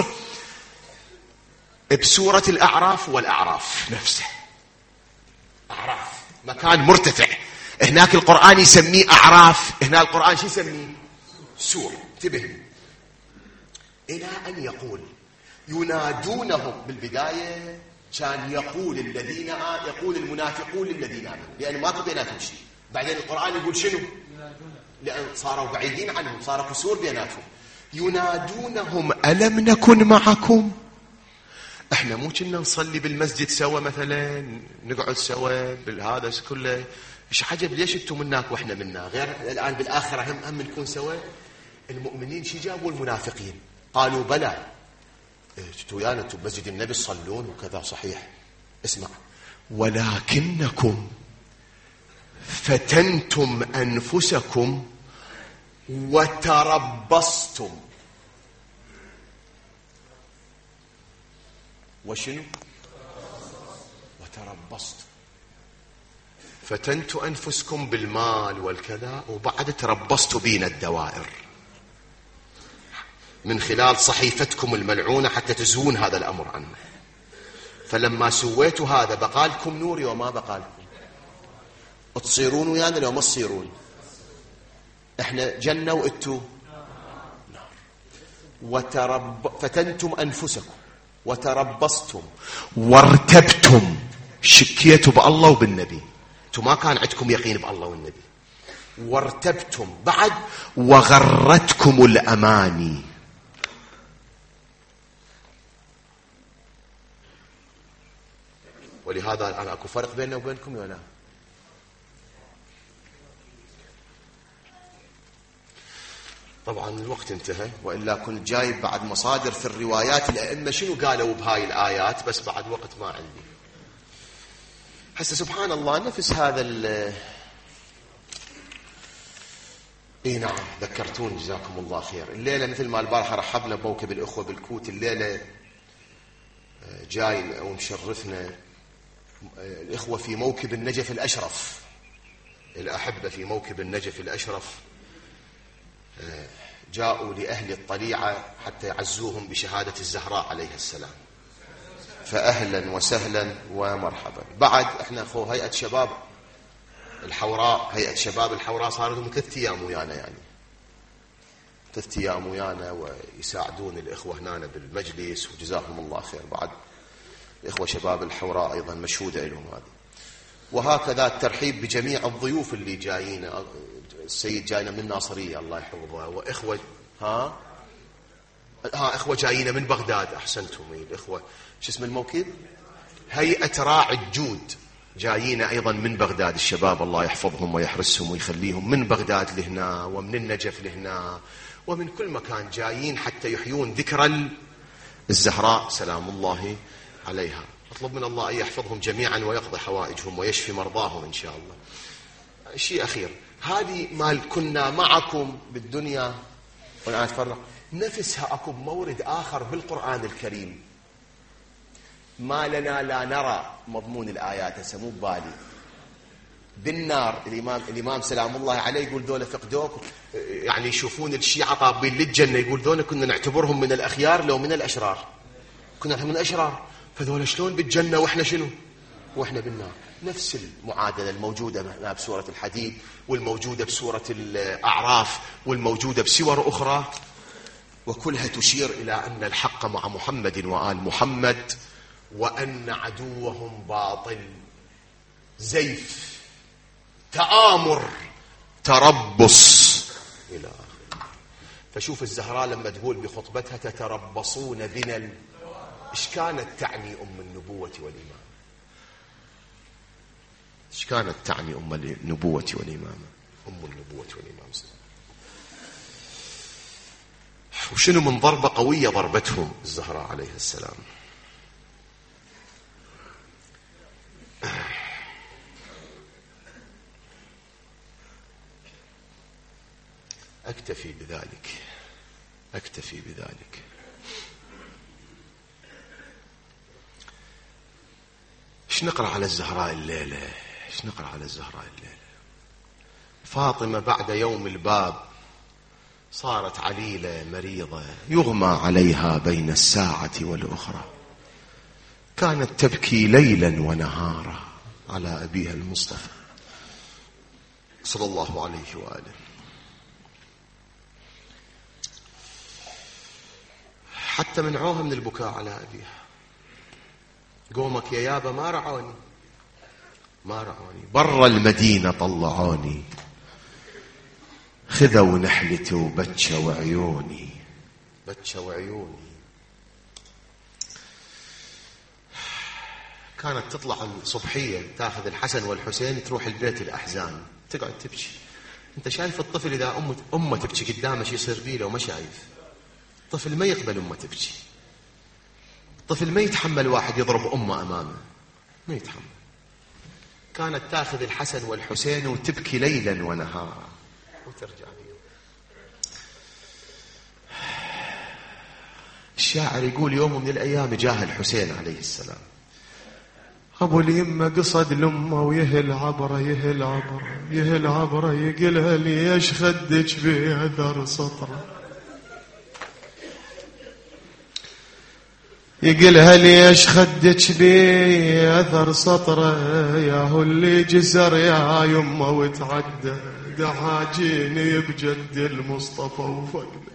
بسورة الأعراف، والأعراف نفسه أعراف مكان مرتفع. هناك القرآن يسميه أعراف، هنا القرآن شو يسميه؟ سور. انتبه إلى أن يقول ينادونهم. بالبداية كان يقول المنافقون للذين آمنوا لأن ما بيناتهم شيء. بعدين القرآن يقول شنو؟ لأن صاروا بعيدين عنهم، صار كسور بيناتهم. ينادونهم ألم نكن معكم؟ احنا مو كنا نصلي بالمسجد سوا مثلا، نقعد سوا بالهذا كله. ايش عجب ليش انتم مناك واحنا منا؟ غير الآن بالآخرة هم نكون سوا. المؤمنين شي جابوا المنافقين؟ قالوا بلى انتوا ويانا انتوا بمسجد النبي تصلون وكذا صحيح. اسمع ولكنكم فتنتم أنفسكم وتربصتم. وشنو؟ وتربصتم. فتنتوا أنفسكم بالمال والكذا، وبعد تربصتوا بين الدوائر من خلال صحيفتكم الملعونة حتى تزون هذا الأمر عنه. فلما سويتوا هذا بقالكم نوري وما بقالكم. تصيرون ويانا لو ما تصيرون؟ احنا جنة وانتوا نار. فتنتم أنفسكم وتربصتم وارتبتم. شكيتوا بالله وبالنبي، انتم ما كان عندكم يقين بالله والنبي. وارتبتم بعد وغرتكم الأماني. ولهذا الآن أكو فرق بيننا وبينكم ولا لا؟ طبعا الوقت انتهى، وإلا كنت جايب بعد مصادر في الروايات الأئمة شنو قالوا بهاي الآيات، بس بعد وقت ما عندي. حتى سبحان الله نفس هذا نعم ذكرتون جزاكم الله خير. الليلة مثل ما البارحة رحبنا بموكب الأخوة بالكوت، الليلة جاي ومشرفنا الإخوة في موكب النجف الأشرف، الأحبة في موكب النجف الأشرف جاءوا لأهل الطليعة حتى يعزوهم بشهادة الزهراء عليها السلام، فأهلا وسهلا ومرحبا. بعد احنا هيئة شباب الحوراء، هيئة شباب الحوراء صار لهم 3 أيام ويانا، يعني 3 أيام ويانا، ويساعدون الإخوة هنا بالمجلس، وجزاهم الله خير. بعد الإخوة شباب الحوراء أيضا مشهودة لهم هذه. وهكذا الترحيب بجميع الضيوف اللي جايين. السيد جاينا من الناصرية الله يحفظه، وإخوة إخوة جايين من بغداد. أحسنتم الإخوة. شو اسم الموكب؟ هيئة راعي الجود جايين أيضا من بغداد. الشباب الله يحفظهم ويحرسهم ويخليهم، من بغداد لهنا ومن النجف لهنا ومن كل مكان جايين حتى يحيون ذكرى الزهراء سلام الله عليها. أطلب من الله أن يحفظهم جميعا ويقضي حوائجهم ويشفي مرضاهم إن شاء الله. شيء أخير، هذه مال كنا معكم بالدنيا وأنا أتفرق، نفسها أكو مورد آخر بالقرآن الكريم. ما لنا لا نرى مضمون الآيات سمو بالي بالنار. الإمام سلام الله عليه يقول ذولا فقدوك، يعني يشوفون الشيعة طابين للجنة، يقول ذولا كنا نعتبرهم من الأخيار لو من الأشرار، كنا من الأشرار، فذولا شلون بالجنة وإحنا شنو؟ وإحنا بالنار. نفس المعادلة الموجودة بسورة الحديد، والموجودة بسورة الأعراف، والموجودة بسور أخرى، وكلها تشير إلى أن الحق مع محمد وآل محمد، وأن عدوهم باطل، زيف، تآمر، تربص إلى آخره. فشوف الزهراء لما تقول بخطبتها تتربصون بنا، إيش كانت تعني أم النبوة والإمامة؟ إيش كانت تعني أم النبوة والإمامة؟ أم النبوة والإمامة. وشنو من ضربة قوية ضربتهم الزهراء عليه السلام. أكتفي بذلك، أكتفي بذلك. إيش نقرأ على الزهراء الليلة؟ إيش نقرأ على الزهراء الليلة؟ فاطمة بعد يوم الباب صارت عليلة مريضة يغمى عليها بين الساعة والأخرى، كانت تبكي ليلا ونهارا على أبيها المصطفى صلى الله عليه وآله. حتى منعوها من البكاء على أبيها. قومك يا يابا ما رعوني، ما رعوني، برا المدينة طلعوني، خذوا نحلتي وبتشوا عيوني، بتشوا عيوني. كانت تطلع الصبحية تاخذ الحسن والحسين تروح البيت الأحزان تقعد تبكي. انت شايف الطفل إذا أمه تبكي قدامه شي يصير بيه لو ما شايف؟ الطفل ما يقبل أمه تبكي، الطفل ما يتحمل واحد يضرب أمه أمامه، ما يتحمل. كانت تاخذ الحسن والحسين وتبكي ليلا ونهارا وترجع بيهم. الشاعر يقول يوم من الأيام جاه الحسين عليه السلام، أبو اليمة قصد لأمه ويهل عبره، يهل عبره، يهل عبره، يقلها ليش خدك بأثر سطره، يقلها ليش خدك بأثر سطره، يا هو اللي جسر يا يمه وتعدى، دحاجيني بجد المصطفى وفقده.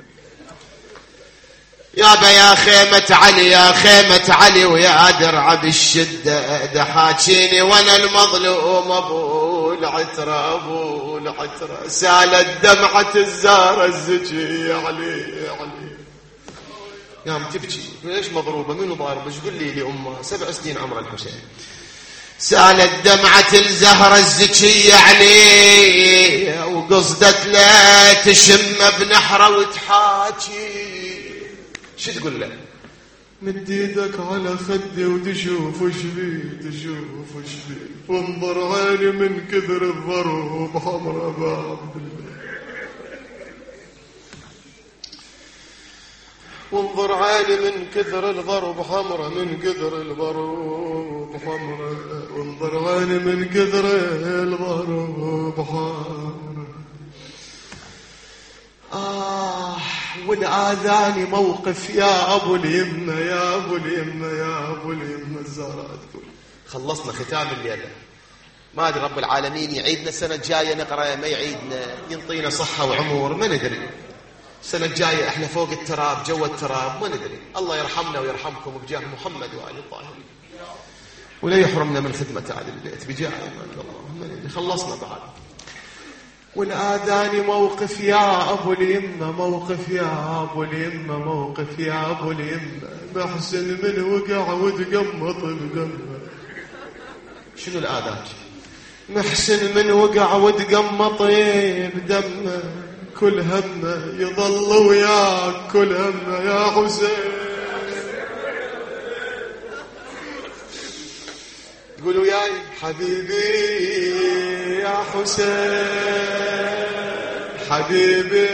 يابا يا خيمة علي، يا خيمة علي، ويا درع بالشدة، دحاجيني وانا المظلوم ابو العترة، ابو العترة، سالت دمعة الزهرة الزكية علي علي. قام تبكي، ليش مضروبة؟ منو ضاربة؟ ايش قل لي لأمه 7 سنين عمر الحسين. سالت دمعة الزهرة الزكية عليه، وقصدت لا تشم بنحره وتحاكي. شو تقول له؟ مد ايدك على خدي وتشوف وش بيه، تشوف وش بيه، وانظر عيني من كثر الضروب حمرا بعبد الله، وانظر عيني من كثر الضرب حمرا، من كثر الضروب حمرا، وانظر عيني من كثر الضروب حمرا. والآذان موقف يا أبو اليمة يا أبو اليمة يا أبو اليمة. الزهراء تقول خلصنا ختام الليلة. ما أدري رب العالمين يعيدنا السنة الجاية نقرأ، ما يعيدنا، ينطينا صحة وعمر، ما ندري. السنة الجاية احنا فوق التراب، جو التراب، ما ندري. الله يرحمنا ويرحمكم بجاه محمد وآل الطاهرين، ولا يحرمنا من خدمة أهل البيت بجاه الله. ما ندري. خلصنا بعد. والآذان موقف يا أبو اليمة، موقف يا أبو اليمة، موقف يا أبو اليمة. محسن من وقع وتقمط بدمه. شنو الآذان؟ محسن من وقع وتقمط بدمه، كل همه يظل وياك، كل همه يا حسين. قولوا وياي حبيبي يا حسين، حبيبي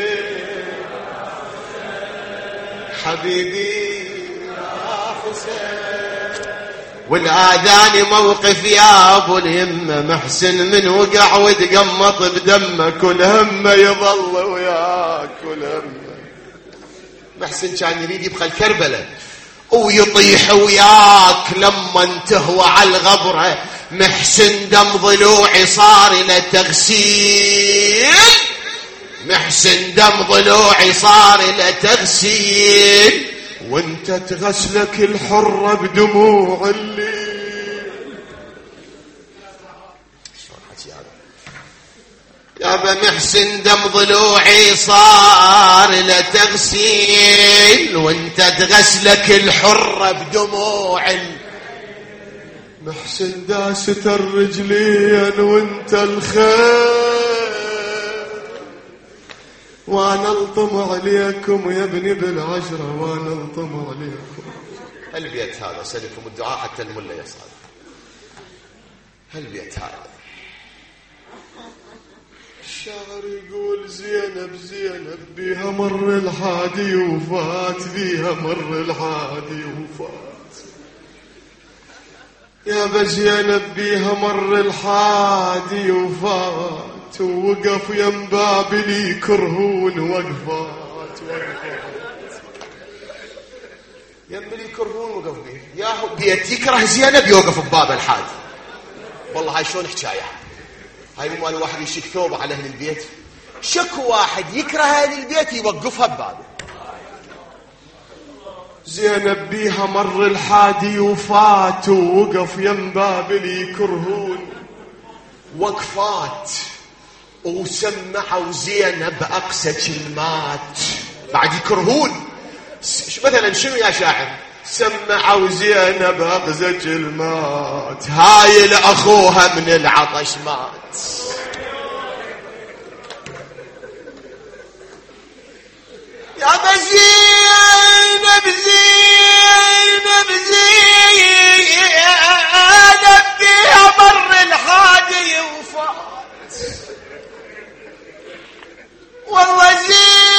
حبيبي يا حسين. والآذان موقف يا أبو اليمة، محسن من وقع وتقمط بدمه، كل همه يظل وياك، كل همه. محسن كان يريد يبقى الكربلة ويطيح وياك لما تهوى على الغبرة. محسن دم ضلوعي صار له تغسيل، محسن دم ضلوعي صار له تغسيل، وانت تغسلك الحرة بدموع الليل. يا ابا محسن دم ضلوعي صار له تغسيل، وانت تغسلك الحرة بدموع محسن داست الرجلين وانت الخير، وانا الطم عليكم يا ابني بالعشرة، وانا الطم عليكم. البيت هذا سلكم الدعاء حتى الملا يصعد. البيت هذا الشاعر يقول زينب زينب بيها مر الحادي وفات، بيها مر الحادي وفات. يا بزينب بيها مر الحادي وفات، ووقف يم بابلي كرهون وقفات وقفات. يم لي كرهون وقف بيه يا بيت يكره زينب يوقف بباب الحادي. والله هاي شلون حكايه؟ هاي مو مال واحد يشك ثوبه على اهل البيت، شك واحد يكره اهل البيت يوقفها ببابه. زينب بيها مر الحادي وفات، ووقف يم بابلي كرهون وقفات، وسمعوا زينب أقسى كلمات بعد يكرهون. مثلا شنو يا شاعر؟ سمعوا زينب أقسى كلمات، هاي لأخوها من العطش مات. يا بزينب زينب زينب بيها مر الحادي وفات، والله زينب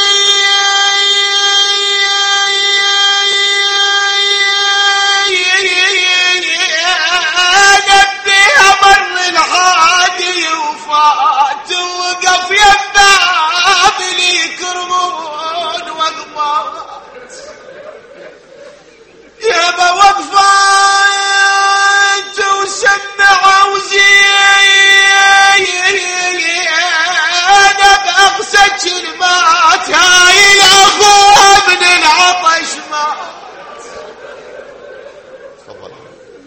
بيها مر الحادي وفات، وقف يبا بلي كرمون وقفات. يابا وقفات وسمعوا زينب أقسى كلمات، هاي الأخوة من العطش مات. تفضل.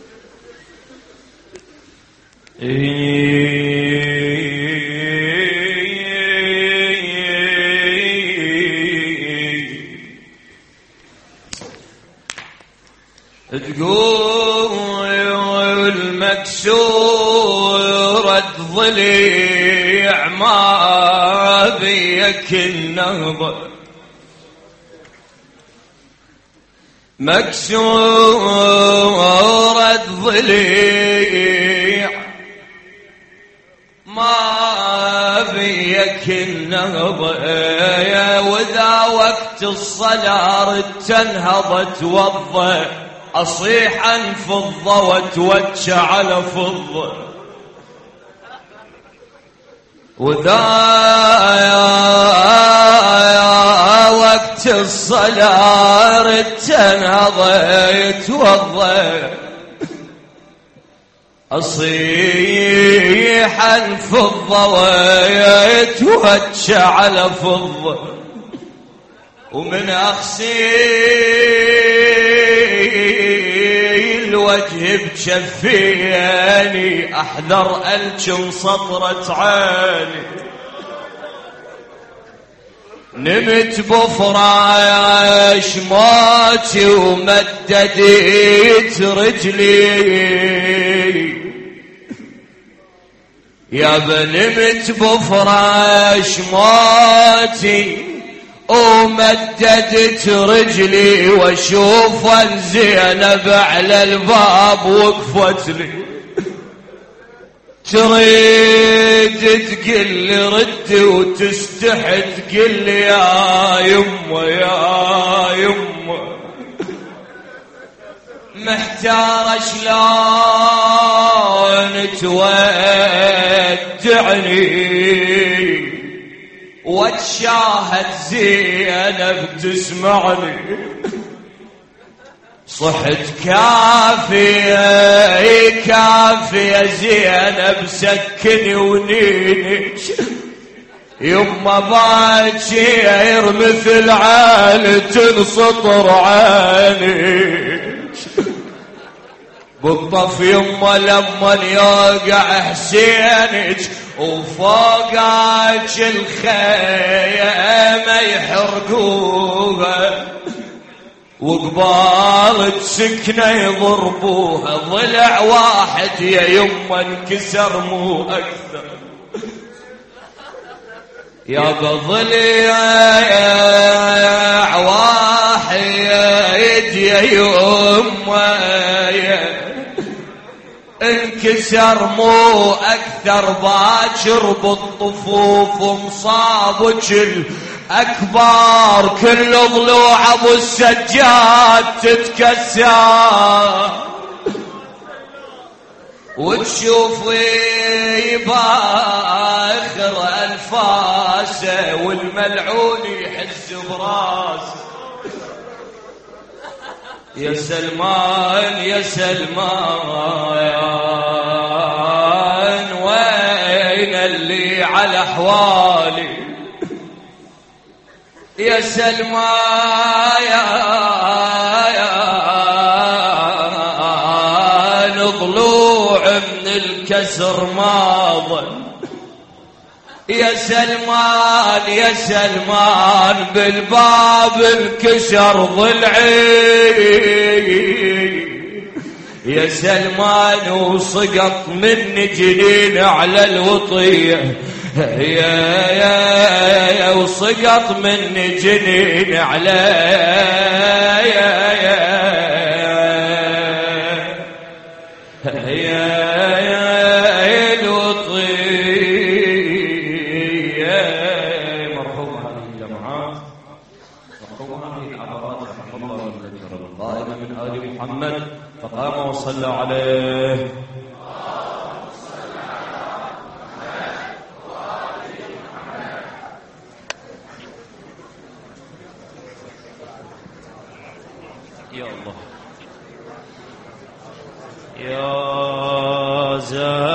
تقول مكسورة ضليع ما بيك النهضة، مكسورة ضليع ما بيك النهضة، وذا وقت الصلاة تنهضت وضة، أصيح انفضة وتوجه على فضة. وذا وقت وقت الصلاة تنهض يتوضى أصيح الفضة ويتوجه على فضة ومن أغسيل وجه بشفياني أحذر ألجم سطرة عيني نمت بفراش موتي ومددت رجلي يا بنمت بفراش موتي ومددت رجلي واشوف الزينب على الباب وقفت لي تريد تقل رد وتستحي تقل يا يمه يا يمه محتار شلون تودعني وتشاهد زينب تسمعني صحت كافية كافية زينب سكني ونيني يما باكر مثل عالة سطر عيني بالطف يما لما يوقع حسينك وفوقك الخيمة يحرقوها وقبالك سكنة يضربوها ضلع واحد يا يما انكسر مو أكثر يا بضلع واحد يا يما انكسر مو أكثر باكر بالطفوف ومصابك الأكبر كل ضلوع أبو السجاد تتكسر وتشوفي باخر أنفاسه والملعون يحس براسه يا سلمان يا سلمان وين اللي على أحوالي يا سلمان يا ضلوع من الكسر ماضل يا سلمان يا سلمان بالباب انكسر ضلعي يا سلمان وسقط مني جنين على الوطية يا وسقط مني جنين على فقام وصلى عليه يا الله يا زاد